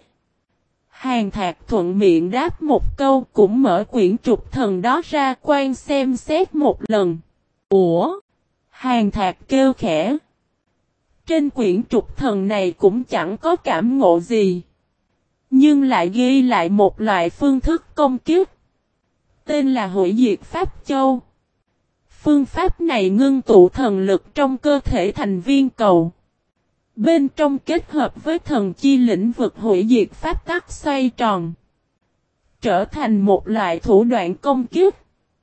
Hàn Thạc thuận miệng đáp một câu cũng mở quyển trục thần đó ra quan xem xét một lần. Ủa? Hàn Thạc kêu khẽ. Trên quyển trục thần này cũng chẳng có cảm ngộ gì. Nhưng lại ghi lại một loại phương thức công kích. Tên là Hủy Diệt Pháp Châu. Phương pháp này ngưng tụ thần lực trong cơ thể thành viên cầu. Bên trong kết hợp với thần chi lĩnh vực hủy diệt pháp tắc xoay tròn. Trở thành một loại thủ đoạn công kích.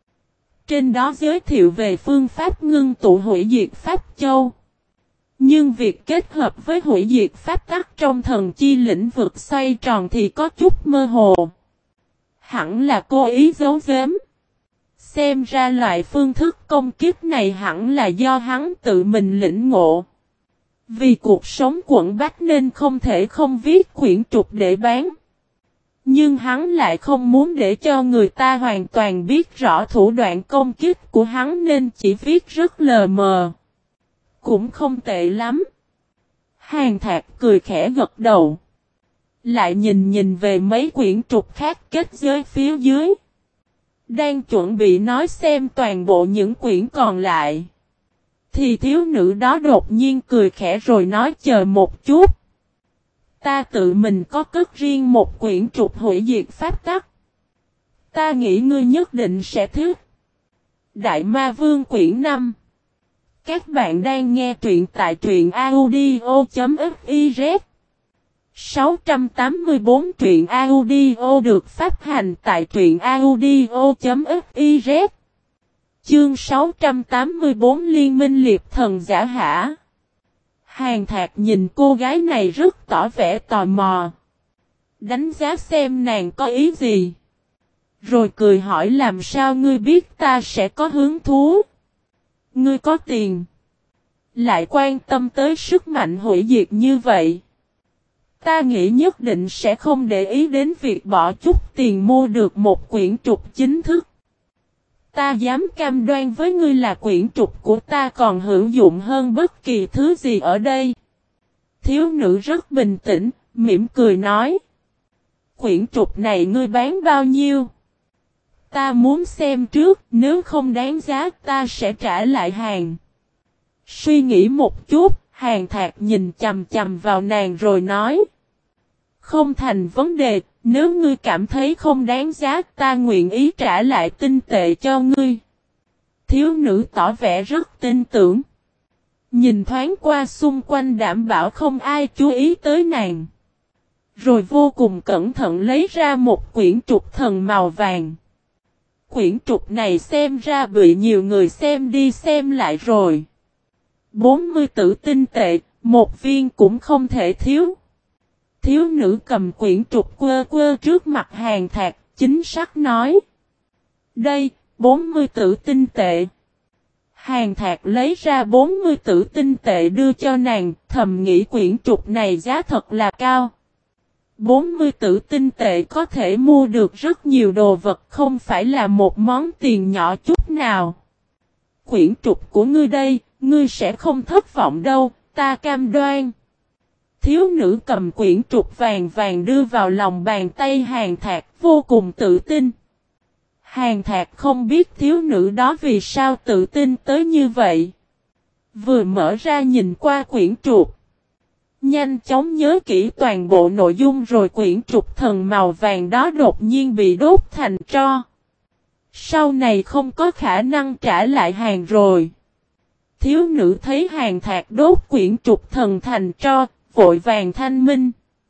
Trên đó giới thiệu về phương pháp ngưng tụ hủy diệt pháp châu. Nhưng việc kết hợp với hủy diệt pháp tắc trong thần chi lĩnh vực xoay tròn thì có chút mơ hồ. Hẳn là cố ý giấu giếm. Xem ra loại phương thức công kích này hẳn là do hắn tự mình lĩnh ngộ. Vì cuộc sống quẩn bách nên không thể không viết quyển trục để bán. Nhưng hắn lại không muốn để cho người ta hoàn toàn biết rõ thủ đoạn công kích của hắn nên chỉ viết rất lờ mờ. Cũng không tệ lắm. Hàn Thạc cười khẽ gật đầu. Lại nhìn về mấy quyển trục khác kết giới phía dưới. Đang chuẩn bị nói xem toàn bộ những quyển còn lại. Thì thiếu nữ đó đột nhiên cười khẽ rồi nói chờ một chút. Ta tự mình có cất riêng một quyển trục hủy diệt pháp tắc. Ta nghĩ ngươi nhất định sẽ thích. Đại Ma Vương quyển 5. Các bạn đang nghe truyện tại truyện audio.fiz 684 truyện audio được phát hành tại truyện audio.fiz. Chương 684 Liên minh liệp thần giả hả? Hàn Thạc nhìn cô gái này rất tỏ vẻ tò mò. Đánh giá xem nàng có ý gì. Rồi cười hỏi làm sao ngươi biết ta sẽ có hứng thú? Ngươi có tiền. Lại quan tâm tới sức mạnh hủy diệt như vậy. Ta nghĩ nhất định sẽ không để ý đến việc bỏ chút tiền mua được một quyển trục chính thức. Ta dám cam đoan với ngươi là quyển trục của ta còn hữu dụng hơn bất kỳ thứ gì ở đây. Thiếu nữ rất bình tĩnh, mỉm cười nói. Quyển trục này ngươi bán bao nhiêu? Ta muốn xem trước, nếu không đáng giá ta sẽ trả lại hàng. Suy nghĩ một chút, Hàn Thạc nhìn chằm chằm vào nàng rồi nói. Không thành vấn đề, nếu ngươi cảm thấy không đáng giá ta nguyện ý trả lại tinh tệ cho ngươi. Thiếu nữ tỏ vẻ rất tin tưởng. Nhìn thoáng qua xung quanh đảm bảo không ai chú ý tới nàng. Rồi vô cùng cẩn thận lấy ra một quyển trục thần màu vàng. Quyển trục này xem ra bị nhiều người xem đi xem lại rồi. 40 tử tinh tệ, một viên cũng không thể thiếu. Thiếu nữ cầm quyển trục quơ quơ trước mặt Hàn Thạc, chính xác nói. Đây, 40 tử tinh tệ. Hàn Thạc lấy ra 40 tử tinh tệ đưa cho nàng, thầm nghĩ quyển trục này giá thật là cao. 40 tử tinh tệ có thể mua được rất nhiều đồ vật không phải là một món tiền nhỏ chút nào. Quyển trục của ngươi đây, ngươi sẽ không thất vọng đâu, ta cam đoan. Thiếu nữ cầm quyển trục vàng vàng đưa vào lòng bàn tay Hàn Thạc vô cùng tự tin. Hàn Thạc không biết thiếu nữ đó vì sao tự tin tới như vậy. Vừa mở ra nhìn qua quyển trục. Nhanh chóng nhớ kỹ toàn bộ nội dung rồi quyển trục thần màu vàng đó đột nhiên bị đốt thành tro. Sau này không có khả năng trả lại hàng rồi. Thiếu nữ thấy Hàn Thạc đốt quyển trục thần thành tro, vội vàng thanh minh.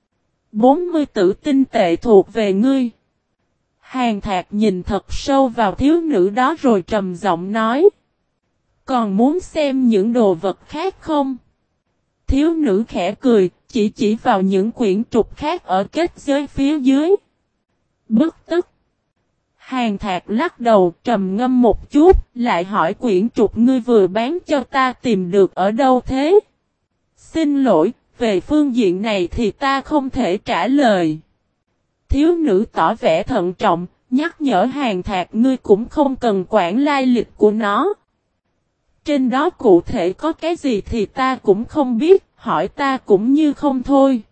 40 tử tinh tệ thuộc về ngươi. Hàn Thạc nhìn thật sâu vào thiếu nữ đó rồi trầm giọng nói. Còn muốn xem những đồ vật khác không? Thiếu nữ khẽ cười, chỉ vào những quyển trục khác ở kết giới phía dưới. Bất tức. Hàn Thạc lắc đầu trầm ngâm một chút, lại hỏi quyển trục ngươi vừa bán cho ta tìm được ở đâu thế? Xin lỗi, về phương diện này thì ta không thể trả lời. Thiếu nữ tỏ vẻ thận trọng, nhắc nhở Hàn Thạc ngươi cũng không cần quản lai lịch của nó. Trên đó cụ thể có cái gì thì ta cũng không biết, hỏi ta cũng như không thôi.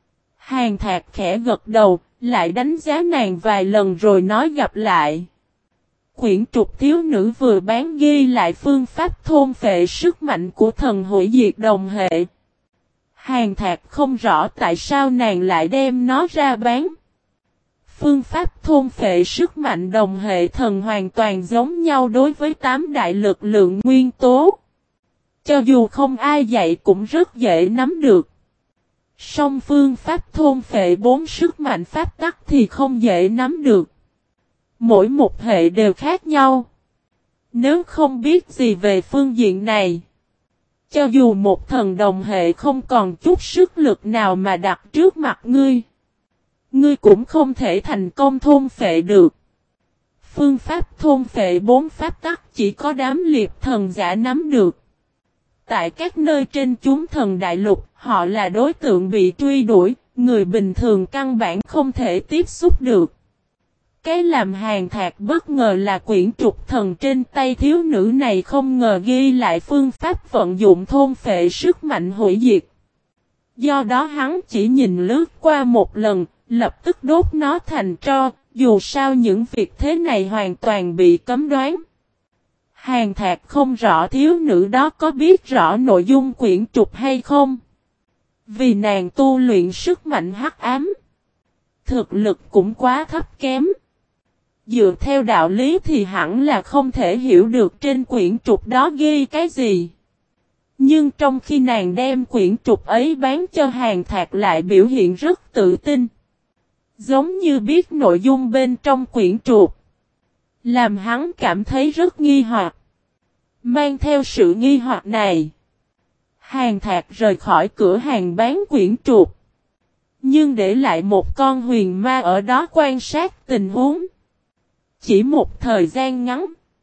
Hàn Thạc khẽ gật đầu, lại đánh giá nàng vài lần rồi nói gặp lại. Quyển trục thiếu nữ vừa bán ghi lại phương pháp thôn phệ sức mạnh của thần hủy diệt đồng hệ. Hàn Thạc không rõ tại sao nàng lại đem nó ra bán. Phương pháp thôn phệ sức mạnh đồng hệ thần hoàn toàn giống nhau đối với 8 đại lực lượng nguyên tố. Cho dù không ai dạy cũng rất dễ nắm được. Song phương pháp thôn phệ 4 sức mạnh pháp tắc thì không dễ nắm được. Mỗi một hệ đều khác nhau. Nếu không biết gì về phương diện này, cho dù một thần đồng hệ không còn chút sức lực nào mà đặt trước mặt ngươi, ngươi cũng không thể thành công thôn phệ được. Phương pháp thôn phệ 4 pháp tắc chỉ có đám liệt thần giả nắm được. Tại các nơi trên chúng thần đại lục, họ là đối tượng bị truy đuổi, người bình thường căn bản không thể tiếp xúc được. Cái làm Hàn Thạc bất ngờ là quyển trục thần trên tay thiếu nữ này không ngờ ghi lại phương pháp vận dụng thôn phệ sức mạnh hủy diệt. Do đó hắn chỉ nhìn lướt qua một lần, lập tức đốt nó thành tro, dù sao những việc thế này hoàn toàn bị cấm đoán. Hàn Thạc không rõ thiếu nữ đó có biết rõ nội dung quyển trục hay không. Vì nàng tu luyện sức mạnh hắc ám, thực lực cũng quá thấp kém. Dựa theo đạo lý thì hẳn là không thể hiểu được trên quyển trục đó ghi cái gì. Nhưng trong khi nàng đem quyển trục ấy bán cho Hàn Thạc lại biểu hiện rất tự tin. Giống như biết nội dung bên trong quyển trục. Làm hắn cảm thấy rất nghi hoặc. Mang theo sự nghi hoặc này, Hàn Thạc rời khỏi cửa hàng bán quyển trục. Nhưng để lại một con huyền ma ở đó quan sát tình huống. Chỉ một thời gian ngắn,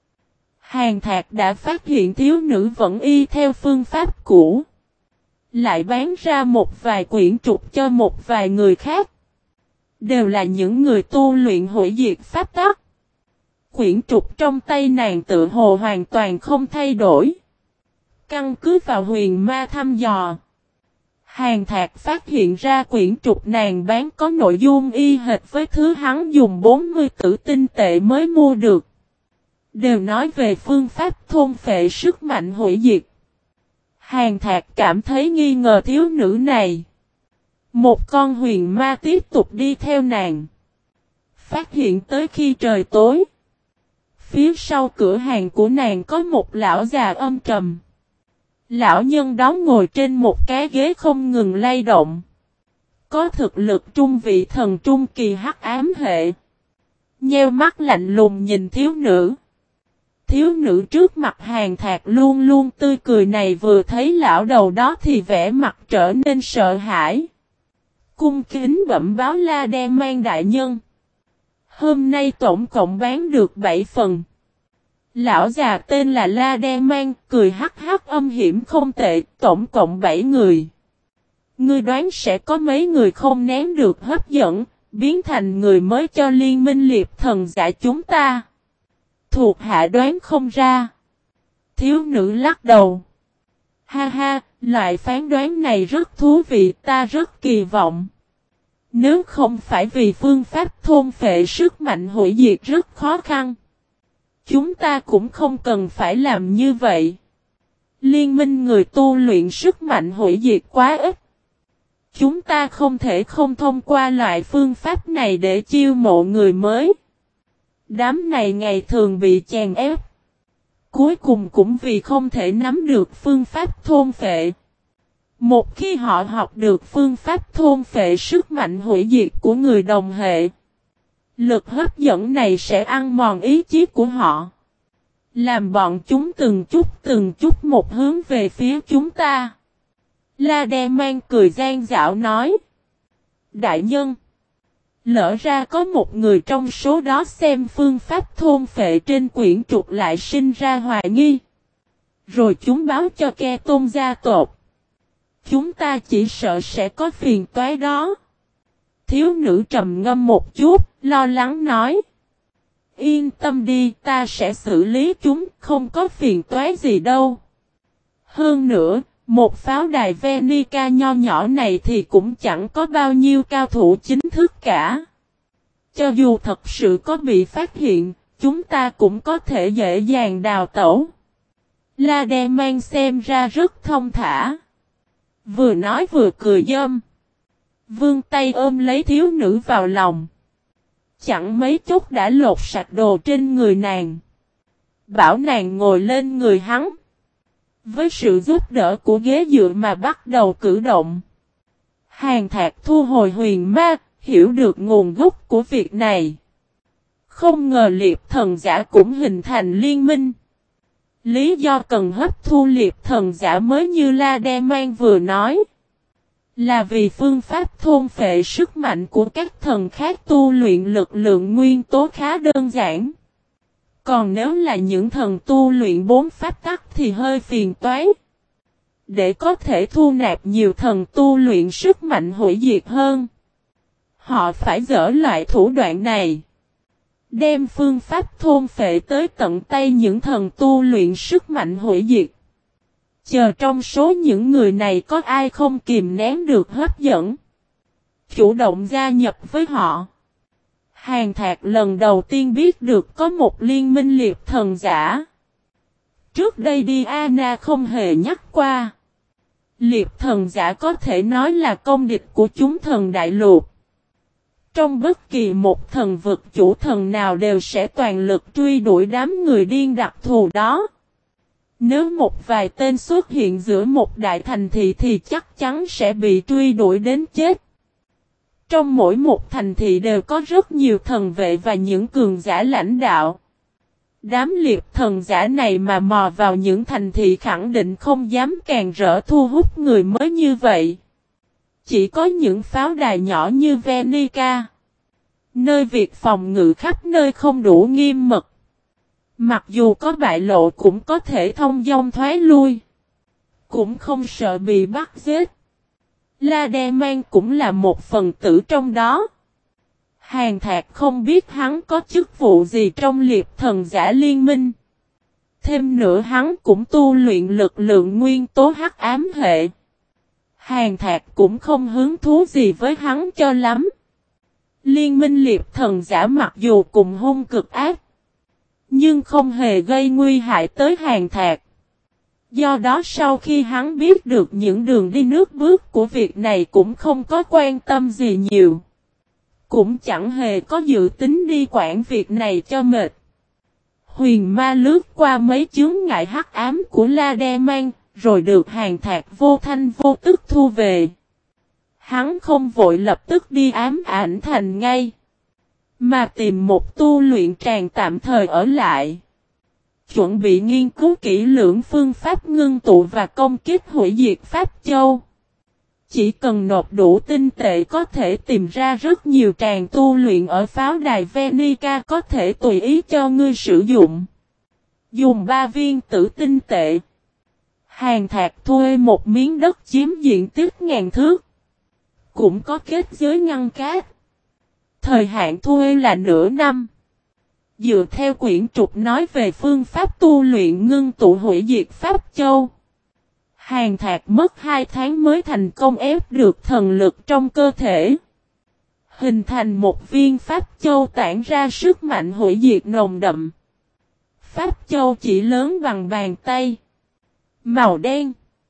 Hàn Thạc đã phát hiện thiếu nữ vẫn y theo phương pháp cũ. Lại bán ra một vài quyển trục cho một vài người khác. Đều là những người tu luyện hủy diệt pháp tắc. Quyển trục trong tay nàng tự hồ hoàn toàn không thay đổi. Căn cứ vào huyền ma thăm dò, Hàn Thạc phát hiện ra quyển trục nàng bán có nội dung y hệt với thứ hắn dùng 40 tử tinh tệ mới mua được. Đều nói về phương pháp thôn phệ sức mạnh hủy diệt. Hàn Thạc cảm thấy nghi ngờ thiếu nữ này. Một con huyền ma tiếp tục đi theo nàng. Phát hiện tới khi trời tối. Phía sau cửa hàng của nàng có một lão già âm trầm. Lão nhân đó ngồi trên một cái ghế không ngừng lay động. Có thực lực trung vị thần trung kỳ hắc ám hệ. Nheo mắt lạnh lùng nhìn thiếu nữ. Thiếu nữ trước mặt Hàn Thạc luôn luôn tươi cười này vừa thấy lão đầu đó thì vẻ mặt trở nên sợ hãi. Cung kính bẩm báo La Đen Mang đại nhân. Hôm nay tổng cộng bán được 7 phần. Lão già tên là La Đen Mang, cười hắc hắc âm hiểm không tệ, tổng cộng 7 người. Ngươi đoán sẽ có mấy người không nén được hấp dẫn, biến thành người mới cho liên minh liệp thần giả chúng ta. Thuộc hạ đoán không ra. Thiếu nữ lắc đầu. Ha ha, loại phán đoán này rất thú vị, ta rất kỳ vọng. Nếu không phải vì phương pháp thôn phệ sức mạnh hủy diệt rất khó khăn, chúng ta cũng không cần phải làm như vậy. Liên minh người tu luyện sức mạnh hủy diệt quá ít. Chúng ta không thể không thông qua loại phương pháp này để chiêu mộ người mới. Đám này ngày thường bị chèn ép. Cuối cùng cũng vì không thể nắm được phương pháp thôn phệ. Một khi họ học được phương pháp thôn phệ sức mạnh hủy diệt của người đồng hệ, lực hấp dẫn này sẽ ăn mòn ý chí của họ. Làm bọn chúng từng chút một hướng về phía chúng ta. La Đen Mang cười gian dảo nói. Đại nhân, Lỡ ra có một người trong số đó xem phương pháp thôn phệ trên quyển trục lại sinh ra hoài nghi. Rồi chúng báo cho Ke Tôn gia tộc. Chúng ta chỉ sợ sẽ có phiền toái đó. Thiếu nữ trầm ngâm một chút, lo lắng nói. Yên tâm đi, ta sẽ xử lý chúng, không có phiền toái gì đâu. Hơn nữa, một pháo đài Venica nho nhỏ này thì cũng chẳng có bao nhiêu cao thủ chính thức cả. Cho dù thật sự có bị phát hiện, chúng ta cũng có thể dễ dàng đào tẩu. La Đe Mang xem ra rất thông thả. Vừa nói vừa cười dâm. Vươn tay ôm lấy thiếu nữ vào lòng. Chẳng mấy chốc đã lột sạch đồ trên người nàng. Bảo nàng ngồi lên người hắn. Với sự giúp đỡ của ghế dựa mà bắt đầu cử động. Hàn Thạc thu hồi huyền ma, hiểu được nguồn gốc của việc này. Không ngờ liệp thần giả cũng hình thành liên minh. Lý do cần hấp thu liệp thần giả mới như La Đe Mang vừa nói. Là vì phương pháp thôn phệ sức mạnh của các thần khác tu luyện lực lượng nguyên tố khá đơn giản. Còn nếu là những thần tu luyện 4 pháp tắc thì hơi phiền toái. Để có thể thu nạp nhiều thần tu luyện sức mạnh hủy diệt hơn, họ phải dỡ loại thủ đoạn này. Đem phương pháp thôn phệ tới tận tay những thần tu luyện sức mạnh hủy diệt. Chờ trong số những người này có ai không kìm nén được hấp dẫn, chủ động gia nhập với họ. Hàn Thạc lần đầu tiên biết được có một liên minh liệp thần giả. Trước đây Diana không hề nhắc qua. Liệp thần giả có thể nói là công địch của chúng thần đại lục. Trong bất kỳ một thần vực chủ thần nào đều sẽ toàn lực truy đuổi đám người điên đặc thù đó. Nếu một vài tên xuất hiện giữa một đại thành thị thì chắc chắn sẽ bị truy đuổi đến chết. Trong mỗi một thành thị đều có rất nhiều thần vệ và những cường giả lãnh đạo. Đám liệp thần giả này mà mò vào những thành thị khẳng định không dám càng rỡ thu hút người mới như vậy. Chỉ có những pháo đài nhỏ như Venica, nơi việc phòng ngự khắp nơi không đủ nghiêm mật. Mặc dù có bại lộ cũng có thể thông dong thoái lui. Cũng không sợ bị bắt giết. La Đe Mang cũng là một phần tử trong đó. Hàn Thạc không biết hắn có chức vụ gì trong liệp thần giả liên minh. Thêm nữa hắn cũng tu luyện lực lượng nguyên tố hắc ám hệ. Hàn Thạc cũng không hứng thú gì với hắn cho lắm. Liên minh liệp thần giả mặc dù cùng hung cực ác, nhưng không hề gây nguy hại tới Hàn Thạc. Do đó sau khi hắn biết được những đường đi nước bước của việc này cũng không có quan tâm gì nhiều. Cũng chẳng hề có dự tính đi quản việc này cho mệt. Huyền ma lướt qua mấy chướng ngại hắc ám của La Đe Mang, rồi được Hàn Thạc vô thanh vô tức thu về. Hắn không vội lập tức đi ám ảnh thành ngay, mà tìm một tu luyện tràng tạm thời ở lại. Chuẩn bị nghiên cứu kỹ lưỡng phương pháp ngưng tụ và công kích hủy diệt Pháp Châu. Chỉ cần nộp đủ tinh tệ có thể tìm ra rất nhiều tràng tu luyện ở pháo đài Venica có thể tùy ý cho ngươi sử dụng. Dùng 3 viên tử tinh tệ. Hàn Thạc thuê một miếng đất chiếm diện tích 1000 thước. Cũng có kết giới ngăn cát. Thời hạn thuê là nửa năm. Dựa theo quyển trục nói về phương pháp tu luyện ngưng tụ hủy diệt Pháp Châu, Hàn Thạc mất 2 tháng mới thành công ép được thần lực trong cơ thể, hình thành một viên Pháp Châu tản ra sức mạnh hủy diệt nồng đậm. Pháp Châu chỉ lớn bằng bàn tay, màu đen.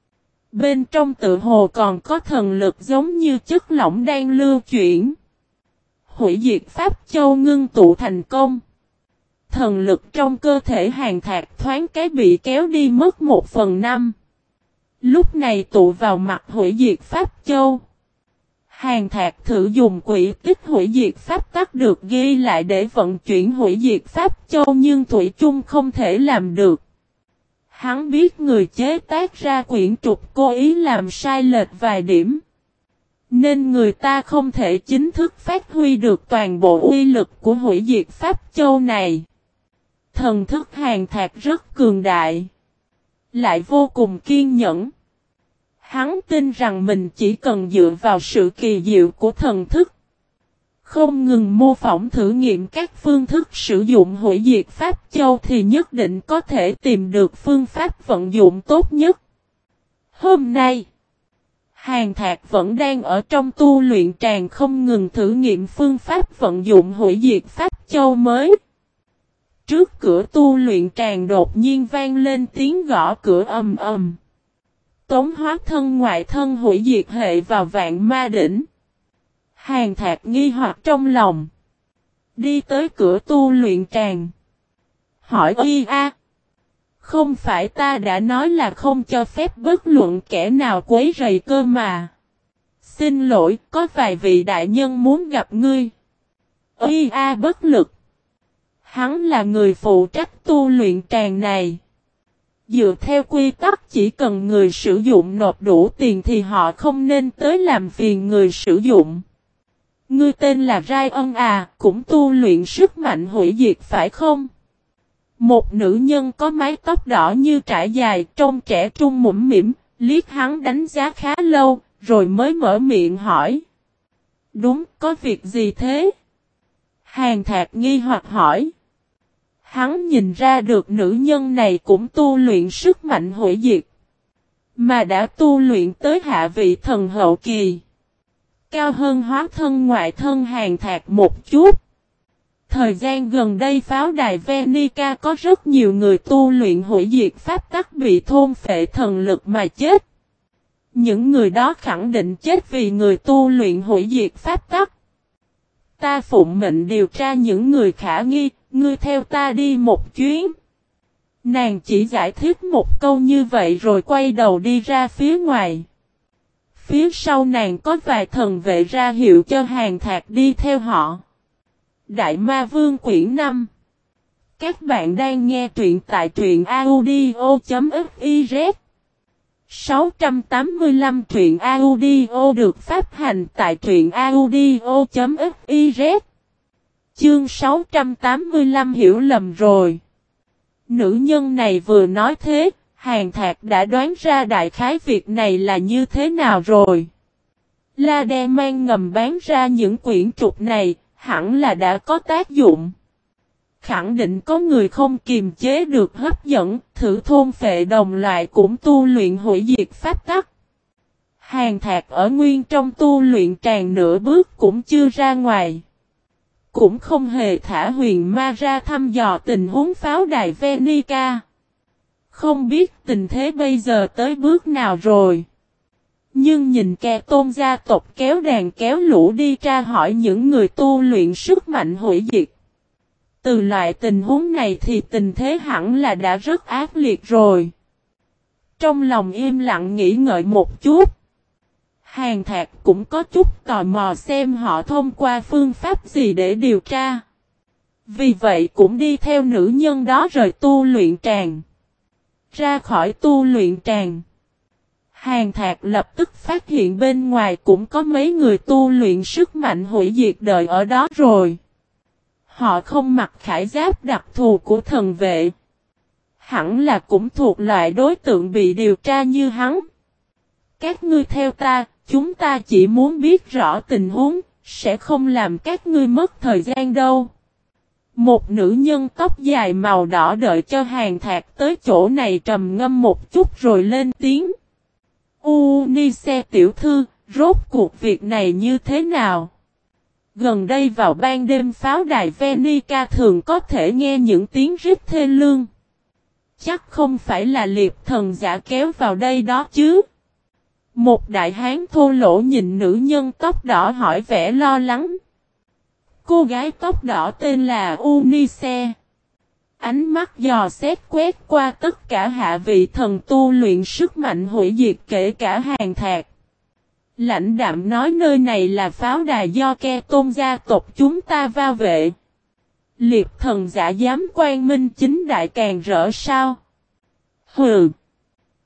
Bên trong tự hồ còn có thần lực giống như chất lỏng đang lưu chuyển. Hủy diệt Pháp Châu ngưng tụ thành công. Thần lực trong cơ thể Hàn Thạc thoáng cái bị kéo đi mất 1/5. Lúc này tụ vào mặt hủy diệt Pháp Châu. Hàn Thạc thử dùng quỹ tích hủy diệt Pháp tắc được ghi lại để vận chuyển hủy diệt Pháp Châu nhưng thủy chung không thể làm được. Hắn biết người chế tác ra quyển trục cố ý làm sai lệch vài điểm. Nên người ta không thể chính thức phát huy được toàn bộ uy lực của hủy diệt Pháp Châu này. Thần thức Hàn Thạc rất cường đại. Lại vô cùng kiên nhẫn. Hắn tin rằng mình chỉ cần dựa vào sự kỳ diệu của thần thức. Không ngừng mô phỏng thử nghiệm các phương thức sử dụng hủy diệt Pháp Châu thì nhất định có thể tìm được phương pháp vận dụng tốt nhất. Hôm nay, Hàn Thạc vẫn đang ở trong tu luyện tràng không ngừng thử nghiệm phương pháp vận dụng hủy diệt Pháp Châu mới. Trước cửa tu luyện tràng đột nhiên vang lên tiếng gõ cửa ầm ầm. Tống hóa thân ngoại thân hủy diệt hệ vào vạn ma đỉnh. Hàn Thạc nghi hoặc trong lòng. Đi tới cửa tu luyện tràng. Hỏi y a. Không phải ta đã nói là không cho phép bất luận kẻ nào quấy rầy cơ mà. Xin lỗi, có vài vị đại nhân muốn gặp ngươi. Y a bất lực. Hắn là người phụ trách tu luyện tràng này. Dựa theo quy tắc chỉ cần người sử dụng nộp đủ tiền thì họ không nên tới làm phiền người sử dụng. Ngươi tên là Ryan à, cũng tu luyện sức mạnh hủy diệt phải không? Một nữ nhân có mái tóc đỏ như trải dài, trông trẻ trung mũm mĩm, liếc hắn đánh giá khá lâu, rồi mới mở miệng hỏi. Đúng, có việc gì thế? Hàn Thạc nghi hoặc hỏi. Hắn nhìn ra được nữ nhân này cũng tu luyện sức mạnh hủy diệt. Mà đã tu luyện tới hạ vị thần hậu kỳ. Cao hơn hóa thân ngoại thân Hàn Thạc một chút. Thời gian gần đây pháo đài Venica có rất nhiều người tu luyện hủy diệt pháp tắc bị thôn phệ thần lực mà chết. Những người đó khẳng định chết vì người tu luyện hủy diệt pháp tắc. Ta phụng mệnh điều tra những người khả nghi, ngươi theo ta đi một chuyến. Nàng chỉ giải thích một câu như vậy rồi quay đầu đi ra phía ngoài. Phía sau nàng có vài thần vệ ra hiệu cho Hàn Thạc đi theo họ. Đại Ma Vương quyển 5. Các bạn đang nghe truyện tại truyện audio.fiz. 685 truyện audio được phát hành tại truyện audio.fiz. Chương 685 hiểu lầm rồi. Nữ nhân này vừa nói thế, Hàn Thạc đã đoán ra đại khái việc này là như thế nào rồi. La Đe mang ngầm bán ra những quyển trục này, hẳn là đã có tác dụng. Khẳng định có người không kiềm chế được hấp dẫn, thử thôn phệ đồng loại cũng tu luyện hủy diệt pháp tắc. Hàn Thạc ở nguyên trong tu luyện tràng nửa bước cũng chưa ra ngoài. Cũng không hề thả huyền ma ra thăm dò tình huống pháo đài Venica. Không biết tình thế bây giờ tới bước nào rồi. Nhưng nhìn kẻ tôn gia tộc kéo đàn kéo lũ đi tra hỏi những người tu luyện sức mạnh hủy diệt. Từ loại tình huống này thì tình thế hẳn là đã rất ác liệt rồi. Trong lòng im lặng nghĩ ngợi một chút. Hàn Thạc cũng có chút tò mò xem họ thông qua phương pháp gì để điều tra. Vì vậy cũng đi theo nữ nhân đó rời tu luyện tràng. Ra khỏi tu luyện tràng. Hàn Thạc lập tức phát hiện bên ngoài cũng có mấy người tu luyện sức mạnh hủy diệt đợi ở đó rồi. Họ không mặc khải giáp đặc thù của thần vệ. Hẳn là cũng thuộc loại đối tượng bị điều tra như hắn. Các ngươi theo ta, chúng ta chỉ muốn biết rõ tình huống, sẽ không làm các ngươi mất thời gian đâu. Một nữ nhân tóc dài màu đỏ đợi cho Hàn Thạc tới chỗ này trầm ngâm một chút rồi lên tiếng. Unice tiểu thư, rốt cuộc việc này như thế nào? Gần đây vào ban đêm pháo đài Venica thường có thể nghe những tiếng rít thê lương. Chắc không phải là liệp thần giả kéo vào đây đó chứ? Một đại hán thô lỗ nhìn nữ nhân tóc đỏ hỏi vẻ lo lắng. Cô gái tóc đỏ tên là Unice. Ánh mắt dò xét quét qua tất cả hạ vị thần tu luyện sức mạnh hủy diệt kể cả Hàn Thạc. Lãnh đạm nói nơi này là pháo đài do Ke Tôn gia tộc chúng ta bao vệ. Liệp thần giả dám quang minh chính đại càng rỡ sao? Hừ!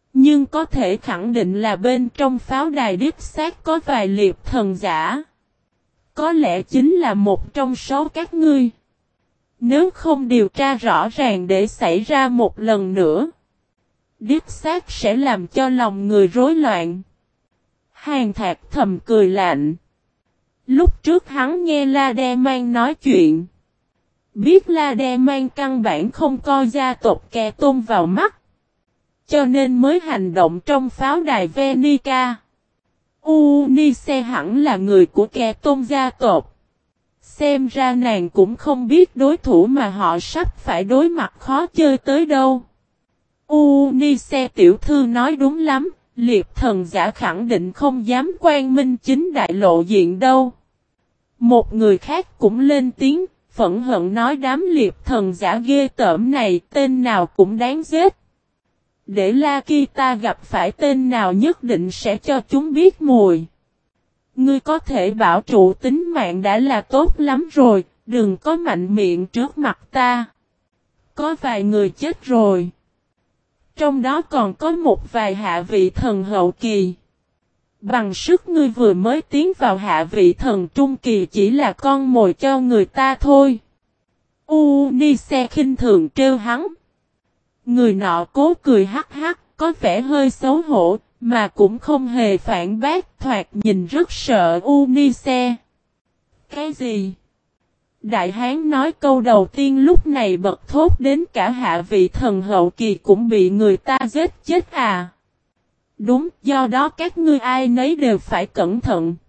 Nhưng có thể khẳng định là bên trong pháo đài đích xác có vài liệp thần giả. Có lẽ chính là một trong số các ngươi. Nếu không điều tra rõ ràng để xảy ra một lần nữa, đích xác sẽ làm cho lòng người rối loạn. Hàn Thạc thầm cười lạnh. Lúc trước hắn nghe La Đe Mang nói chuyện. Biết La Đe Mang căn bản không coi gia tộc Kè Tôn vào mắt. Cho nên mới hành động trong pháo đài Venica. Unice hẳn là người của Kè Tôn gia tộc. Xem ra nàng cũng không biết đối thủ mà họ sắp phải đối mặt khó chơi tới đâu. Unice tiểu thư nói đúng lắm, liệp thần giả khẳng định không dám quang minh chính đại lộ diện đâu. Một người khác cũng lên tiếng, phẫn hận nói đám liệp thần giả ghê tởm này tên nào cũng đáng giết. Để Lakita gặp phải tên nào nhất định sẽ cho chúng biết mùi. Ngươi có thể bảo trụ tính mạng đã là tốt lắm rồi, đừng có mạnh miệng trước mặt ta. Có vài người chết rồi. Trong đó còn có một vài hạ vị thần hậu kỳ. Bằng sức ngươi vừa mới tiến vào hạ vị thần trung kỳ chỉ là con mồi cho người ta thôi. Unice khinh thường trêu hắn. Người nọ cố cười hắc hắc, có vẻ hơi xấu hổ, mà cũng không hề phản bác, thoạt nhìn rất sợ Unice. Cái gì? Đại hán nói câu đầu tiên lúc này bật thốt đến cả hạ vị thần hậu kỳ cũng bị người ta giết chết à? Đúng, do đó các ngươi ai nấy đều phải cẩn thận.